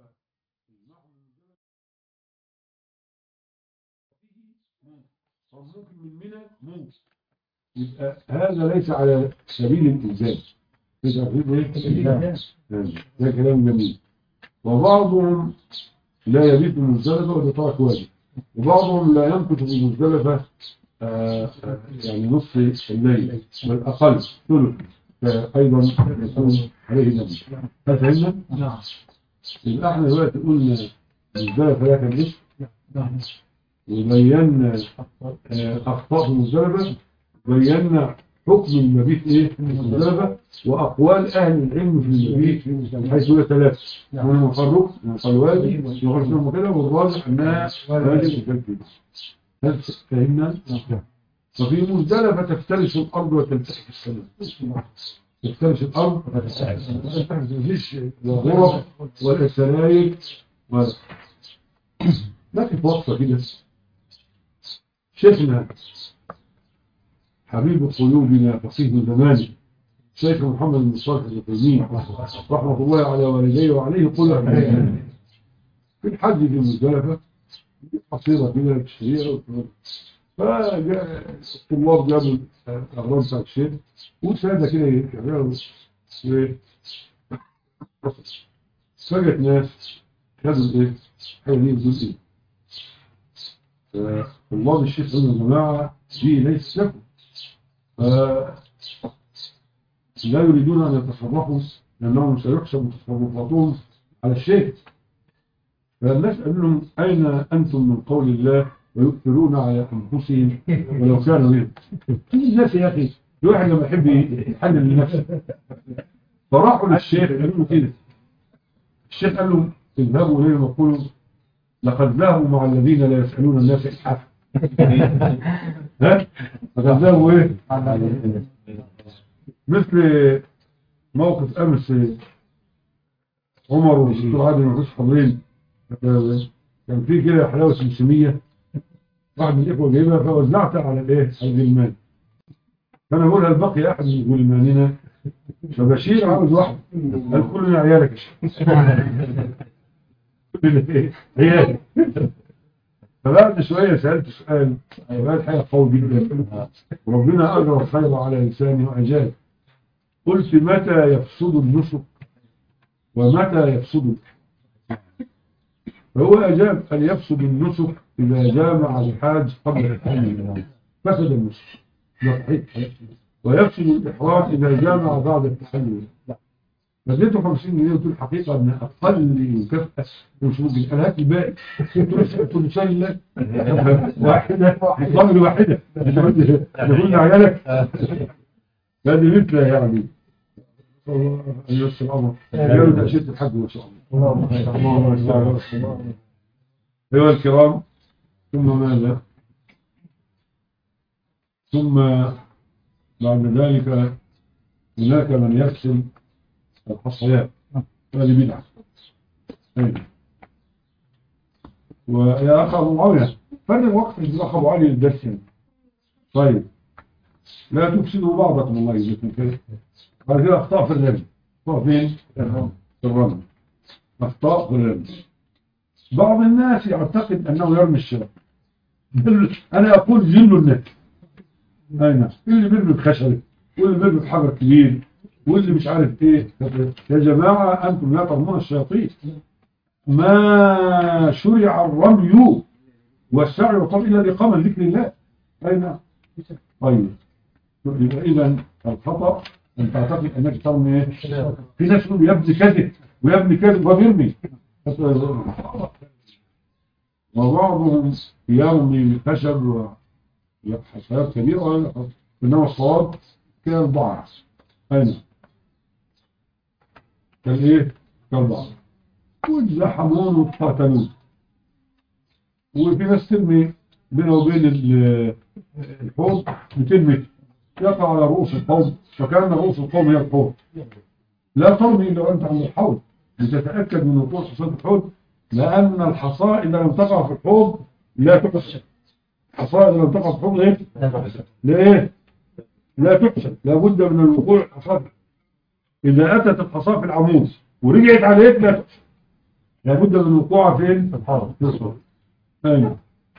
Speaker 1: طب ممكن من منى ممكن. يبقى هذا ليس على سبيل الالزام. ليس على سبيل ايه؟ ده كلام جميل. وبعضهم لا يبيت بمزدلفه وده طاعه واجب، وبعضهم لا يمكث في مزدلفه آه يعني نصف الليل بل اقل ثلث، فايضا يكون عليه دم. هل فهمنا؟ نعم. يبقى احنا دلوقتي قلنا مزدلفه لها كم اسم؟ نعم. وبينا اخطاء مزدلفه، بينا حكم المبيت ايه مزدلفه، واقوال اهل العلم في المبيت حيث هو ثلاثه، والمفرق والواجب وغيرهم كده، والراجح انها واجب وكذب. هل فهمنا؟ ففي مزدلفه تفترش الارض وتلتحف السماء. تفترش الارض وتلتحف السماء، مفيش لا غرف ولا سراير ولا ما في وصفه كده. شيخنا حبيب قلوبنا فقيه زمانه شيخ محمد بن صالح العثيمين رحمه الله على والديه وعليه قل في الحج في مزدلفه حصيره كده تشتريها. فجاء الطلاب جابوا الاغراض بتاعت الشيخ وساده كده يعملوا فجت ناس خدوا ايه؟ حوالين جزء طلاب الشيخ قالوا يا جماعه دي ليس لكم، لا يريدون ان يتصرفوا لانهم سيحسب تصرفاتهم على الشيخ. فالناس قالوا لهم اين انتم من قول الله ويؤثرون على انفسهم ولو كانوا لهم. الناس يا اخي الواحد لما يحب يحلل لنفسه. فراحوا للشيخ قالوا له كده، الشيخ قال لهم اذهبوا اليه وقولوا لقد ذهبوا مع الذين لا يسألون الناس إلحافا. ها؟ لقد ذهبوا إيه؟ مثل موقف أمس عمر والدكتور عادل ما كانوش حاضرين، كان في كده حلاوة سمسمية واحد من الإخوة جايبها فوزعتها على الإيه؟ على الغلمان. فأنا بقول هل بقي أحد من غلماننا؟ فبشير عاوز واحد، قال كلنا عيالك يا شيخ. كلنا إيه؟ عيالك. فبعد شوية سألت سؤال، سؤال حاجة قوي جدا وربنا أجرى الخير على لساني وأجاب. قلت متى يفسد النسك ومتى يفسد؟ فهو أجاب أن يفسد النسك إذا جامع الحاج قبل التحلل فسد النسك ويفسد الإحرام إذا جامع بعد التحلل. فديته خمسين جنيه وتقول الحقيقة أن أقل مكافأة مش ممكن. أنا هات الباقي تقول سلة واحدة ضمن واحدة تقول عيالك هذه مثلها يعني. الله يوسع الأمر يقولوا تأشيرة الحج ما شاء الله. أيها الكرام، ثم ماذا؟ ثم بعد ذلك هناك من يغسل الحصيات، هذه بدعة. ويا أخ أبو معاوية فأنا وقت الأخ أبو علي الدرس. طيب لا تفسدوا بعضكم الله يجزيكم خير. هذه أخطاء في الرمي. أخطاء فين؟ في الرمي. أخطاء في الرمي. بعض الناس يعتقد أنه يرمي الشراب. أنا أقول جل الناس. أي نعم. اللي بيرمي بخشبة واللي بيرمي بحجر كبير واللي مش عارف إيه. يا جماعة أنتم لا ترمون الشياطين. ما شرع الرمي والسعي والطلب إلا لإقامة ذكر الله. أي نعم. طيب إذا الخطأ أن تعتقد أنك ترمي إيه؟ في ناس يقول يبني كذب ويبني كذب وبيرمي. وبعضهم يرمي بخشب وحصيات كبيرة إنما الصواب كالبعض. أين كالإيه؟ كالبعض. واتزحمون واتقاتلون. وفي ناس ترمي بينه وبين الحوض مئتين متر يقع على رؤوس القوم فكان رؤوس القوم هي الحوض. لا ترمي إلا أنت عند الحوض لتتأكد من وقوع حصاد الحوض، لأن الحصاء إذا لم تقع في الحوض لا تحسن. الحصاء إذا لم تقع في الحوض إيه؟ لا إيه؟ لا تحسن. لابد من الوقوع الحصاء. إذا أتت الحصاء في العمود ورجعت عليك لا تحسن. لابد من الوقوع فين؟ في الحوض. أيوه.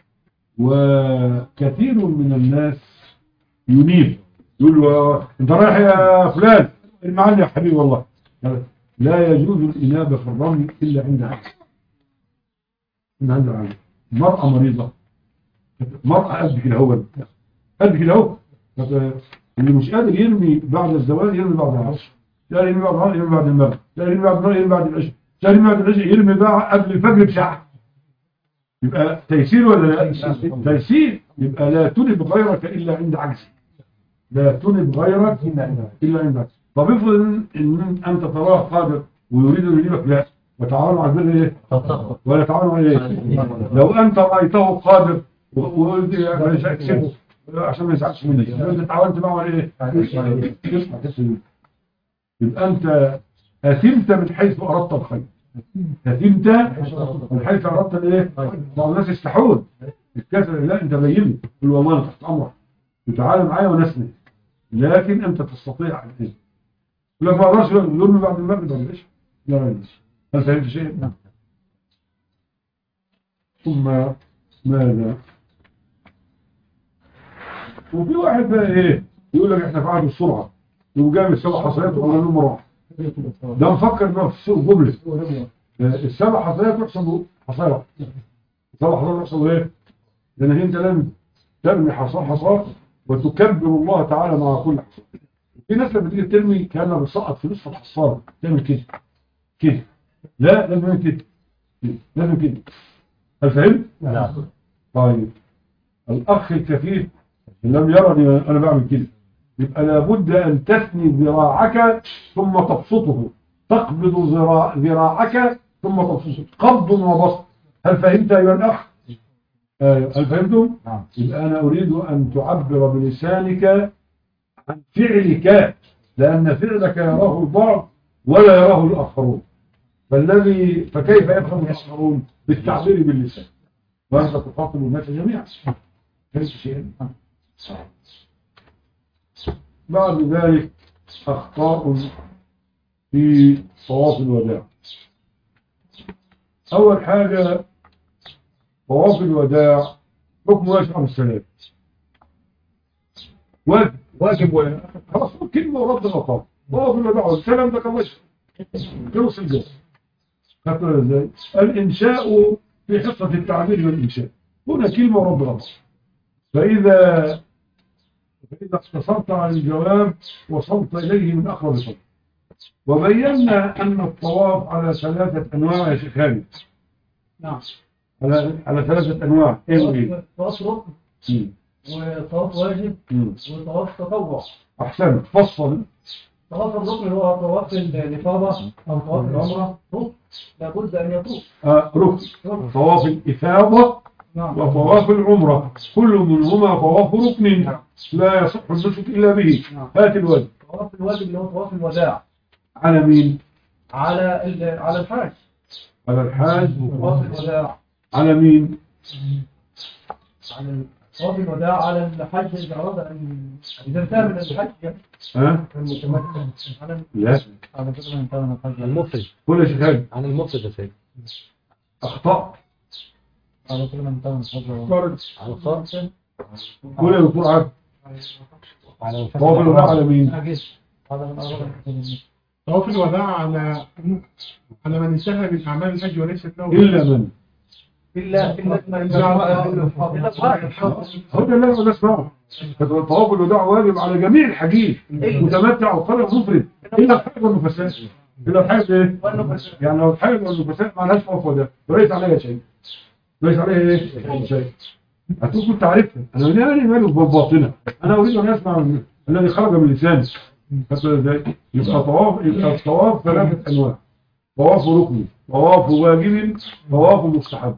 Speaker 1: وكثير من الناس ينيب يقول له انت رايح يا فلان المعني يا حبيبي والله. لا يجوز الإنابة في الرمي إلا عند عجز. عند عجز. مرأة مريضة، مرأة قد كده هو قد كده هو اللي مش قادر يرمي بعد الزواج يرمي بعد العصر، لا يرمي بعد العصر يرمي بعد المغرب، لا يرمي بعد المغرب يرمي بعد العشاء، لا يرمي بعد العشاء يرمي بعد قبل الفجر بساعة. يبقى تيسير ولا لا؟ تيسير. يبقى لا تنب غيرك إلا عند عجز. لا تنب غيرك إلا عند عجز. طب افرض ان انت تراه قادر ويريد ان يجيبك، لا. وتعاونوا على البر ايه؟ ولا تعاونوا على ايه؟ لو انت رايته قادر وقلت اكسبه عشان ما يزعلش منك، انت تعاونت معه على ايه؟ اسمع تسلم. يبقى انت اثمت من حيث اردت الخير. اثمت من حيث اردت الايه؟ بعض الناس يستحون الكسر. لا انت بين قل والله انا تحت امرك وتعالى معايا ونسند، لكن انت تستطيع ان ايه؟ لما الراس يرمي بعد المغرب ولا ايش؟ لا لا. هل فهمت شيء؟ نعم. ثم ماذا؟ وفي واحد بقى ايه يقول لك احنا في عهد السرعه يقوم جايب السبع حصيات وعلى لهم مراحل. ده مفكر انه في السوق جمله. السبع حصيات يحسبوا حصايه. السبع حصيات يحسبوا ايه؟ لانك انت لم ترمي حصاه حصاه وتكبر الله تعالى مع كل حصاه. في ناس لما تيجي ترمي كانها بتسقط فلوس في الحصاره تعمل كده كده. لا لازم يعمل كده لازم كده. هل فهمت؟ نعم. طيب الاخ الكفيف لم يرني انا بعمل كده، يبقى لابد ان تثني ذراعك ثم تبسطه، تقبض ذراعك ثم تبسطه، قبض وبسط. هل فهمت أيها الأخ؟ آه، هل فهمتم؟
Speaker 3: نعم.
Speaker 1: يبقى أنا أريد أن تعبر بلسانك عن فعلك، لأن فعلك يراه البعض ولا يراه الآخرون، فالذي فكيف يفهم الآخرون؟ بالتعبير باللسان، وأنت تخاطب الناس جميعا. فهمت شيئا؟ بعد ذلك أخطاء في طواف الوداع. أول حاجة طواف الوداع حكم يشرب السلام، واجب واجب ولا خلاص كلمة ورد الأطاف. طواف الوداع والسلام ده كان وجه خلص الجو. خطر ازاي؟ الإنشاء في حصة التعبير والإنشاء، هنا كلمة ورد الأطاف. فإذا فإذا اقتصرت على الجواب وصلت إليه من أقرب صدر. وبينا أن الطواف على ثلاثة أنواع يا شيخ خالد.
Speaker 3: نعم.
Speaker 1: على على ثلاثة أنواع. إيه وإيه؟
Speaker 3: طواف ركن وطواف واجب وطواف تطوع.
Speaker 1: أحسن. فصل.
Speaker 3: طواف الركن هو طواف الإفاضة أو طواف العمرة، ركن لابد أن يطوف.
Speaker 1: آه ركن. طواف الإفاضة
Speaker 3: نعم.
Speaker 1: وطواف العمرة كل منهما طواف ركن لا يصح النسك إلا به.
Speaker 3: نعم.
Speaker 1: هات الواجب.
Speaker 3: طواف الواجب اللي هو طواف الوداع.
Speaker 1: على مين؟
Speaker 3: على على الحاج.
Speaker 1: على الحاج.
Speaker 3: طواف الوداع.
Speaker 1: على مين؟
Speaker 3: على طواف الوداع على الحج إذا أراد أن إذا انتهى من الحج.
Speaker 1: ها؟
Speaker 3: على
Speaker 1: لا.
Speaker 3: على فكرة انتهى من الحج.
Speaker 6: المفرد.
Speaker 1: كل شيء خالد.
Speaker 6: عن المفرد يا سيدي.
Speaker 1: أخطأ.
Speaker 3: على فكرة انتهى من الحج.
Speaker 6: عن الخاص.
Speaker 1: كل يا دكتور عبد.
Speaker 6: على
Speaker 1: طواف الوداع على مين؟
Speaker 3: هذا من أراد أن
Speaker 2: طواف الوداع على على من انتهى من أعمال الحج وليست له
Speaker 1: إلا من؟
Speaker 3: إلا إلا
Speaker 1: هو ده اللي أنا بسمعه. طواف الوداع واجب على جميع الحجيج متمتع وطالب مفرد إلا الحائض والنفساء. إلا الحائض إيه؟ يعني لو الحائض والنفساء ما لهاش طواف وداع وليس عليها شيء. ليس عليها إيه؟ شيء. هتقول كنت عارفها. أنا من أنا مالي بباطنها. أنا أريد أن أسمع الذي خرج من لساني. فصل ازاي؟ يبقى طواف يبقى الطواف ثلاثة أنواع. طواف ركن، طواف واجب، طواف مستحب.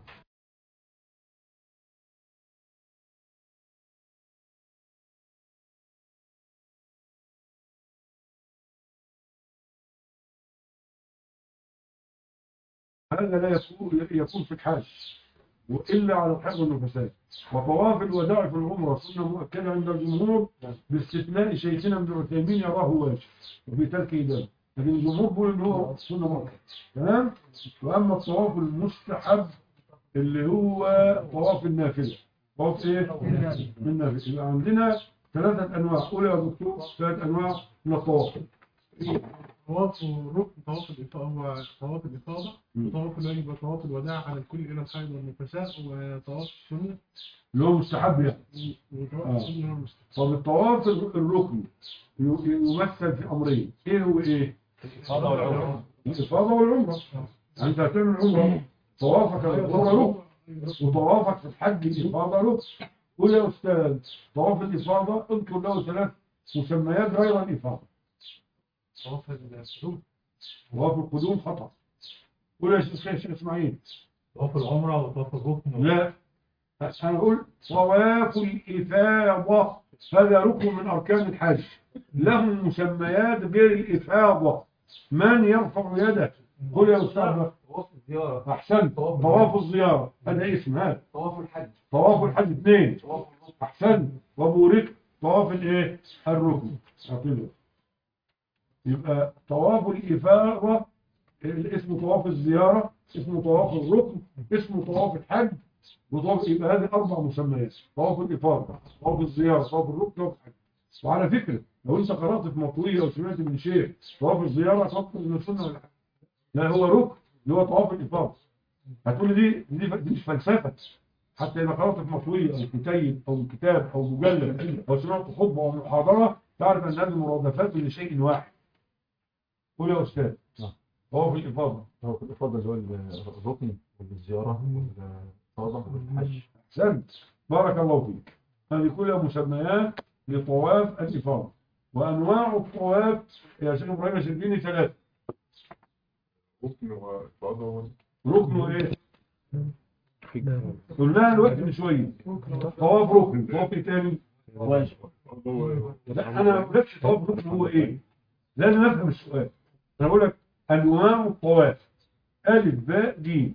Speaker 1: هذا لا يكون يكون في الحاج وإلا على الحج والنفساء. وطواف الوداع في العمرة سنة مؤكدة عند الجمهور باستثناء شيخنا ابن عثيمين يراه واجب وفي تركه دم، لكن الجمهور بيقول ان هو سنة مؤكدة. تمام. واما الطواف المستحب اللي هو طواف النافلة. طواف ايه؟ النافلة. يبقى عندنا ثلاثة انواع. قول يا دكتور ثلاث انواع من الطواف.
Speaker 2: طواف ركن طواف الإفاضة هو طواف الإفاضة، وطواف الواجب وطواف الوداع على الكل إلى الحائض والنفساء، وطواف السنة
Speaker 1: اللي هو مستحب يعني.
Speaker 2: وطواف
Speaker 1: آه.
Speaker 2: السنة هو مستحب.
Speaker 1: طب الطواف الركن يمثل في امرين. ايه هو ايه؟
Speaker 4: الإفاضة والعمرة.
Speaker 1: الإفاضة والعمرة. يعني انت هتعمل عمرة طوافك الإفاضة ركن وطوافك في الحج الإفاضة ركن. قول يا أستاذ طواف الإفاضة اذكر له ثلاث مسميات غير الإفاضة.
Speaker 2: طواف القدوم.
Speaker 1: طواف القدوم خطأ. قول يا شيخ إسماعيل.
Speaker 2: طواف العمرة وطواف الركن.
Speaker 1: لا أنا أقول طواف الإفاضة هذا ركن من أركان الحج له مسميات غير الإفاضة. من يرفع يده؟ قل يا أستاذ.
Speaker 3: طواف الزيارة.
Speaker 1: أحسنت. طواف الزيارة هذا اسم. هذا
Speaker 3: طواف الحج.
Speaker 1: طواف الحج اثنين. أحسنت. وبورك طواف الإيه؟ الركن. أعطيله. يبقى طواف الإفاضة اسمه طواف الزيارة، اسمه طواف الركن، اسمه طواف الحج، وطواف. يبقى هذه أربع مسميات. طواف الإفاضة، طواف الزيارة، طواف الركن، طواف الحج. وعلى فكرة لو أنت قرأت في مطوية أو سمعت من شيخ طواف الزيارة تفكر إنه سنة ولا حاجة. لا هو ركن اللي هو طواف الإفاضة. هتقول لي دي دي دي مش فلسفة. حتى إذا قرأت في مطوية أو كتيب أو كتاب أو مجلد أو سمعت خطبة أو محاضرة تعرف أن هذه مرادفات لشيء واحد. قول يا أستاذ. طواف الإفاضة.
Speaker 7: طواف الإفاضة اللي هو الركن والزيارة والإفاضة والحج.
Speaker 1: أحسنت. بارك الله فيك. هذه كلها مسميات لطواف الإفاضة. وأنواع الطواف يا شيخ إبراهيم شربيني ثلاثة.
Speaker 7: ركن وإفاضة.
Speaker 1: ركن إيه؟ قلناها الوقت من شويه. طواف ركن، طواف ايه تاني؟
Speaker 4: واجب.
Speaker 1: لا انا ما بقولكش طواف ركن هو ايه؟ لازم افهم السؤال. انا بقول لك انواع الطواف الف باء ج.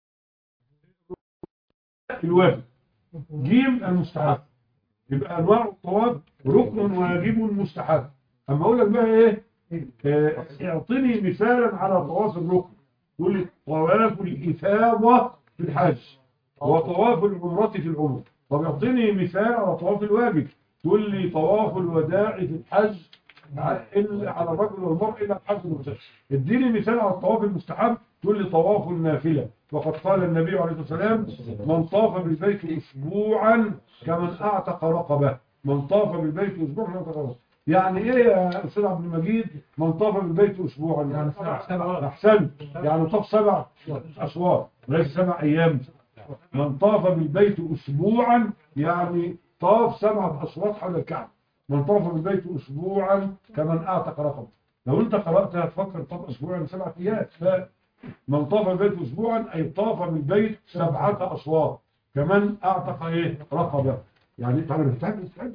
Speaker 1: الواجب جيم المستحب. يبقى انواع الطواف ركن واجب مستحب. اما اقول لك بقى ايه؟ آه، اعطني مثالا على طواف الركن. تقول لي طواف الافاضه في الحج وطواف العمره في العمره. طب اعطني مثال على طواف الواجب. تقول لي طواف الوداع في الحج الا على الرجل والمرء الا الحج المستحب. اديني مثال على الطواف المستحب. تقول لي طواف النافله. وقد قال النبي عليه الصلاه والسلام من طاف بالبيت اسبوعا كمن اعتق رقبه. من طاف بالبيت اسبوعا كمن اعتق رقبه. يعني ايه يا استاذ عبد المجيد من طاف بالبيت اسبوعا؟
Speaker 2: يعني سبع
Speaker 1: احسن. يعني طاف سبع اشواط ليس سبع ايام. من طاف بالبيت اسبوعا يعني طاف سبعة اشواط حول الكعبه. من طاف بالبيت اسبوعا كمن اعتق رقبه. لو انت قرات هتفكر طاف اسبوعا سبعة ايام. لا، من طاف بالبيت اسبوعا اي طاف بالبيت سبعة اشواط كمن اعتق ايه رقبه. يعني تعالى نستعد نستعد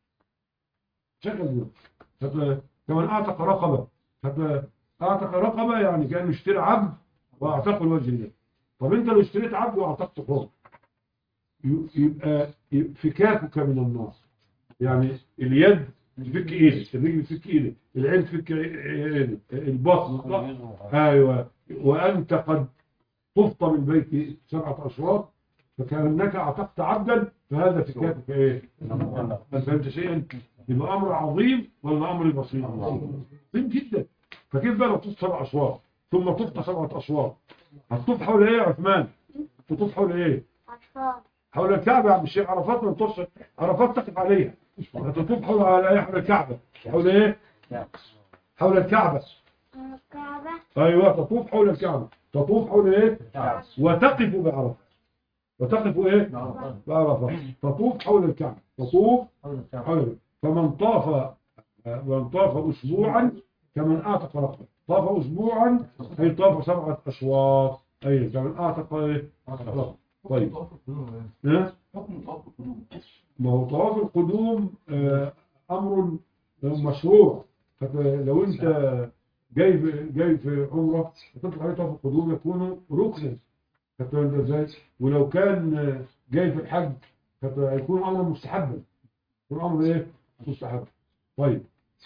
Speaker 1: شغل دول. كمن اعتق رقبه. اعتق رقبه يعني كان اشتري عبد واعتقه لوجه الله. طب انت لو اشتريت عبد واعتقت حر يبقى فكاكك من النار. يعني اليد تفك ايدك، الرجل تفك ايدك، العين تفك ايدك، البطن. ايوه. وانت قد طفت من بيت سبعه اشواط فكانك اعتقت عبدا فهذا فكاكك ايه؟ ما فهمت شيئا؟ يبقى امر عظيم ولا امر بسيط؟ عظيم جدا. فكيف بقى لو طفت سبع اشواط ثم طفت سبعه اشواط هتطوف حول ايه يا عثمان؟ تطوف حول ايه؟ حول الكعبه يا عم الشيخ. عرفات ما تطوفش، عرفات تقف عليها. هتطوف حول على ايه؟ حول الكعبه. حول ايه؟ حول الكعبه. الكعبه ايوه تطوف حول الكعبه. تطوف حول ايه؟ وتقف بعرفه. وتقف ايه؟ بعرفه. تطوف حول الكعبه. تطوف حول. فمن طاف من طاف اسبوعا كمن اعتق رقبه. طاف اسبوعا اي طاف سبعه اشواط اي كمن اعتق ايه؟ رقبه. طيب ها؟ ما هو طواف القدوم آه امر مشروع. لو انت جاي جاي في عمره تطلع عليه طواف القدوم يكون ركنا. فاهم ازاي؟ ولو كان جاي في الحج فيكون امر مستحبا. يكون امر ايه؟ مستحب. طيب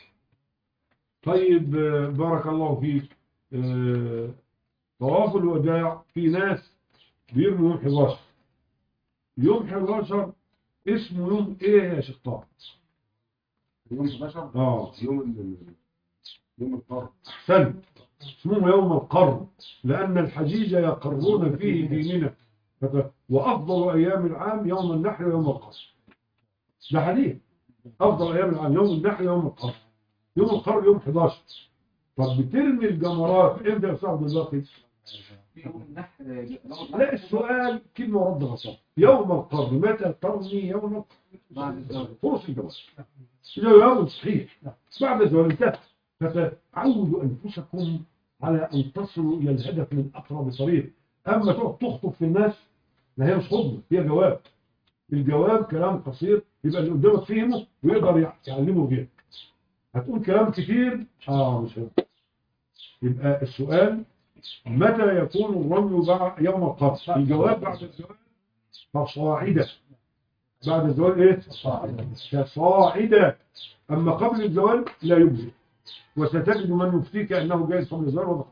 Speaker 1: طيب بارك الله فيك. آه طواف الوداع في ناس بيرموا يوم حداشر. يوم حداشر اسمه يوم ايه يا شيخ طه؟
Speaker 8: يوم حداشر
Speaker 1: اه
Speaker 8: يوم يوم القرن.
Speaker 1: احسنت. اسمه يوم القرن لان الحجيج يقرون فيه في منى. وافضل ايام العام يوم النحر ويوم القرن. ده حديث. افضل ايام العام يوم النحر ويوم القرن. يوم القرن يوم حداشر. طب بترمي الجمرات امتى يا استاذ عبد الباقي؟
Speaker 8: يوم النحر.
Speaker 1: لا السؤال كلمه ورد غصب. يوم القرن متى ترمي يوم القرن؟ فرص الجواز. جواب صحيح. بعد زوال انتهى. فتعودوا انفسكم على ان تصلوا الى الهدف من اقرب طريق. اما تقعد تخطب في الناس لا هي مش خطبه هي جواب. الجواب كلام قصير يبقى اللي قدامك فهمه ويقدر يعلمه غيرك. هتقول كلام كتير اه مش هم. يبقى السؤال متى يكون الرمي بعد يوم القرن؟ الجواب بعد الزوال فصاعدة. بعد الزوال ايه؟ فصاعدة. اما قبل الزوال لا يجزي. وستجد من يفتيك انه جائز قبل الزوال وضع.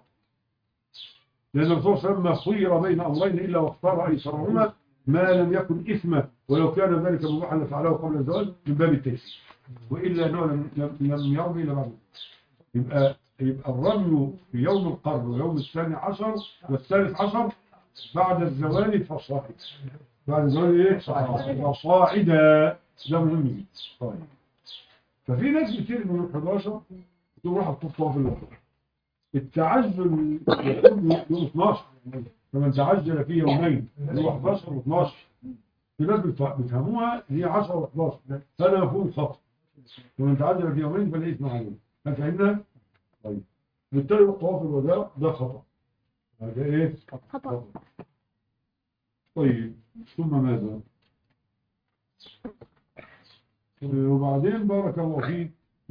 Speaker 1: لان الرسول صلى الله عليه وسلم خير بين امرين الا واختار ايسرهما ما لم يكن اثما ولو كان ذلك مباحا لفعله قبل الزوال من باب التيسير. والا انه لم لم يرمي الا بعد. يبقى يبقى الرمي في يوم القرن ويوم الثاني عشر والثالث عشر بعد الزوال فصاعد. بعد الزوال ايه؟ فصاعدا. ده مهم جدا. طيب ففي ناس كتير من حداشر تروح تطوف طواف الوداع. التعجل يكون يوم اثناشر. فمن تعجل في يومين اللي هو حداشر واثناشر. في ناس بيفهموها هي عشرة واحداشر. هذا مفهوم خطأ. فمن تعجل في يومين فالاثم عليه. هل فهمنا؟ طيب بالتالي طواف الوداع ده خطأ. هذا ايه؟ خطأ. طيب ثم ماذا؟ وبعدين بارك الله فيك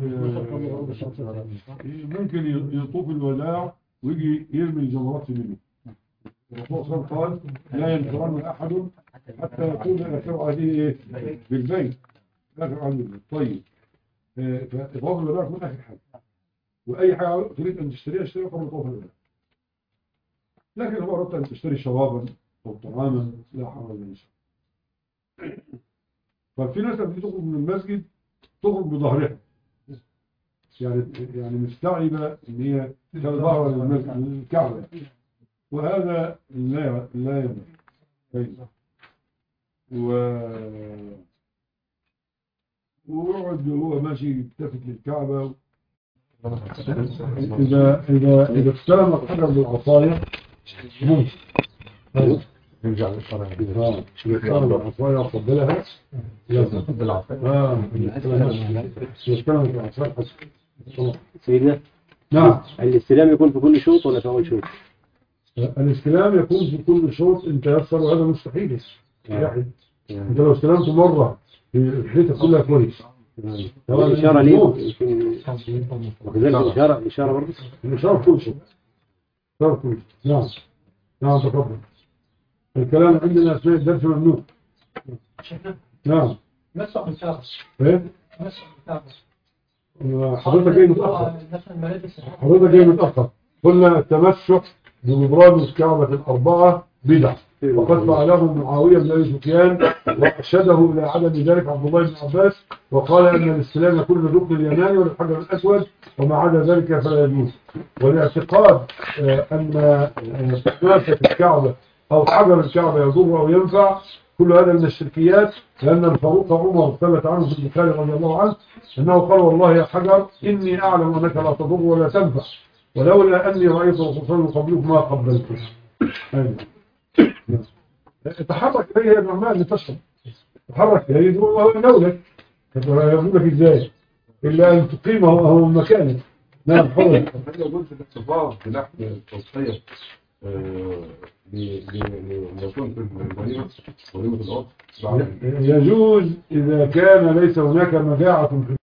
Speaker 1: ممكن يطوف الوداع ويجي يرمي الجمرات في منه. الرسول قال لا ينفرن احد حتى يكون اخر عهده بالبيت، اخر عهده بالبيت. طيب فطواف الوداع يكون اخر حاجه، واي حاجه تريد ان تشتريها اشتريها قبل طواف الوداع. لكن لو اردت ان تشتري شرابا او طعاما لا حرج ان شاء الله. ففي ناس لما تخرج من المسجد تخرج بظهرها، يعني يعني مستعبه ان هي تظهر من الكعبه، وهذا لا لا ينبغي. و ويقعد وهو ماشي يلتفت للكعبه. اذا اذا اذا استلم الحجر بالعصايه ممكن
Speaker 6: نرجع للشرع.
Speaker 1: شو يختار العصايه وقبلها لازم
Speaker 6: بالعصاية.
Speaker 1: اه يستلم العصايه.
Speaker 9: سيدنا
Speaker 1: نعم.
Speaker 9: الاستلام يكون في كل شوط ولا في أول شوط؟
Speaker 1: الاستلام يكون في كل شوط ان تيسر، وهذا مستحيل. يعني انت لو استلمت مره رحلتك كلها كويس.
Speaker 9: الإشارة ليه؟ وكذلك الإشارة الإشارة برضه؟
Speaker 1: الإشارة في كل شيء. الإشارة في كل شيء. نعم. نعم تفضل. الكلام عندنا أثناء الدرس ممنوع. نعم.
Speaker 10: مسح الكعبة.
Speaker 1: إيه؟
Speaker 10: مسح الكعبة.
Speaker 1: حضرتك جاي متأخر. حضرتك جاي متأخر. قلنا التمسح بمبراد الكعبة الأربعة بدعة، وقد فعله معاوية بن أبي سفيان وأرشده إلى عدم ذلك عبد الله بن عباس، وقال أن الاستلام يكون للركن اليماني وللحجر الأسود وما عدا ذلك فلا يجوز. والاعتقاد أن تماسة الكعبة أو حجر الكعبة يضر أو ينفع كل هذا من الشركيات، لأن الفاروق عمر ثبت عنه في البخاري رضي الله عنه أنه قال والله يا حجر إني أعلم أنك لا تضر ولا تنفع، ولولا أني رأيت الرسول صلى الله عليه وسلم قبلك ما قبلته. تحرك إليه يا نعمان لتشرب، تحرك إليه وهو ينولك، يقول لك إزاي إلا أن تقيمه وهو مكانك. نعم حرك.
Speaker 8: هل يجوز الاحتفاظ بلحم التضحية ليكون في الوليمة وليمة العرس؟
Speaker 1: يجوز إذا كان ليس هناك مجاعة في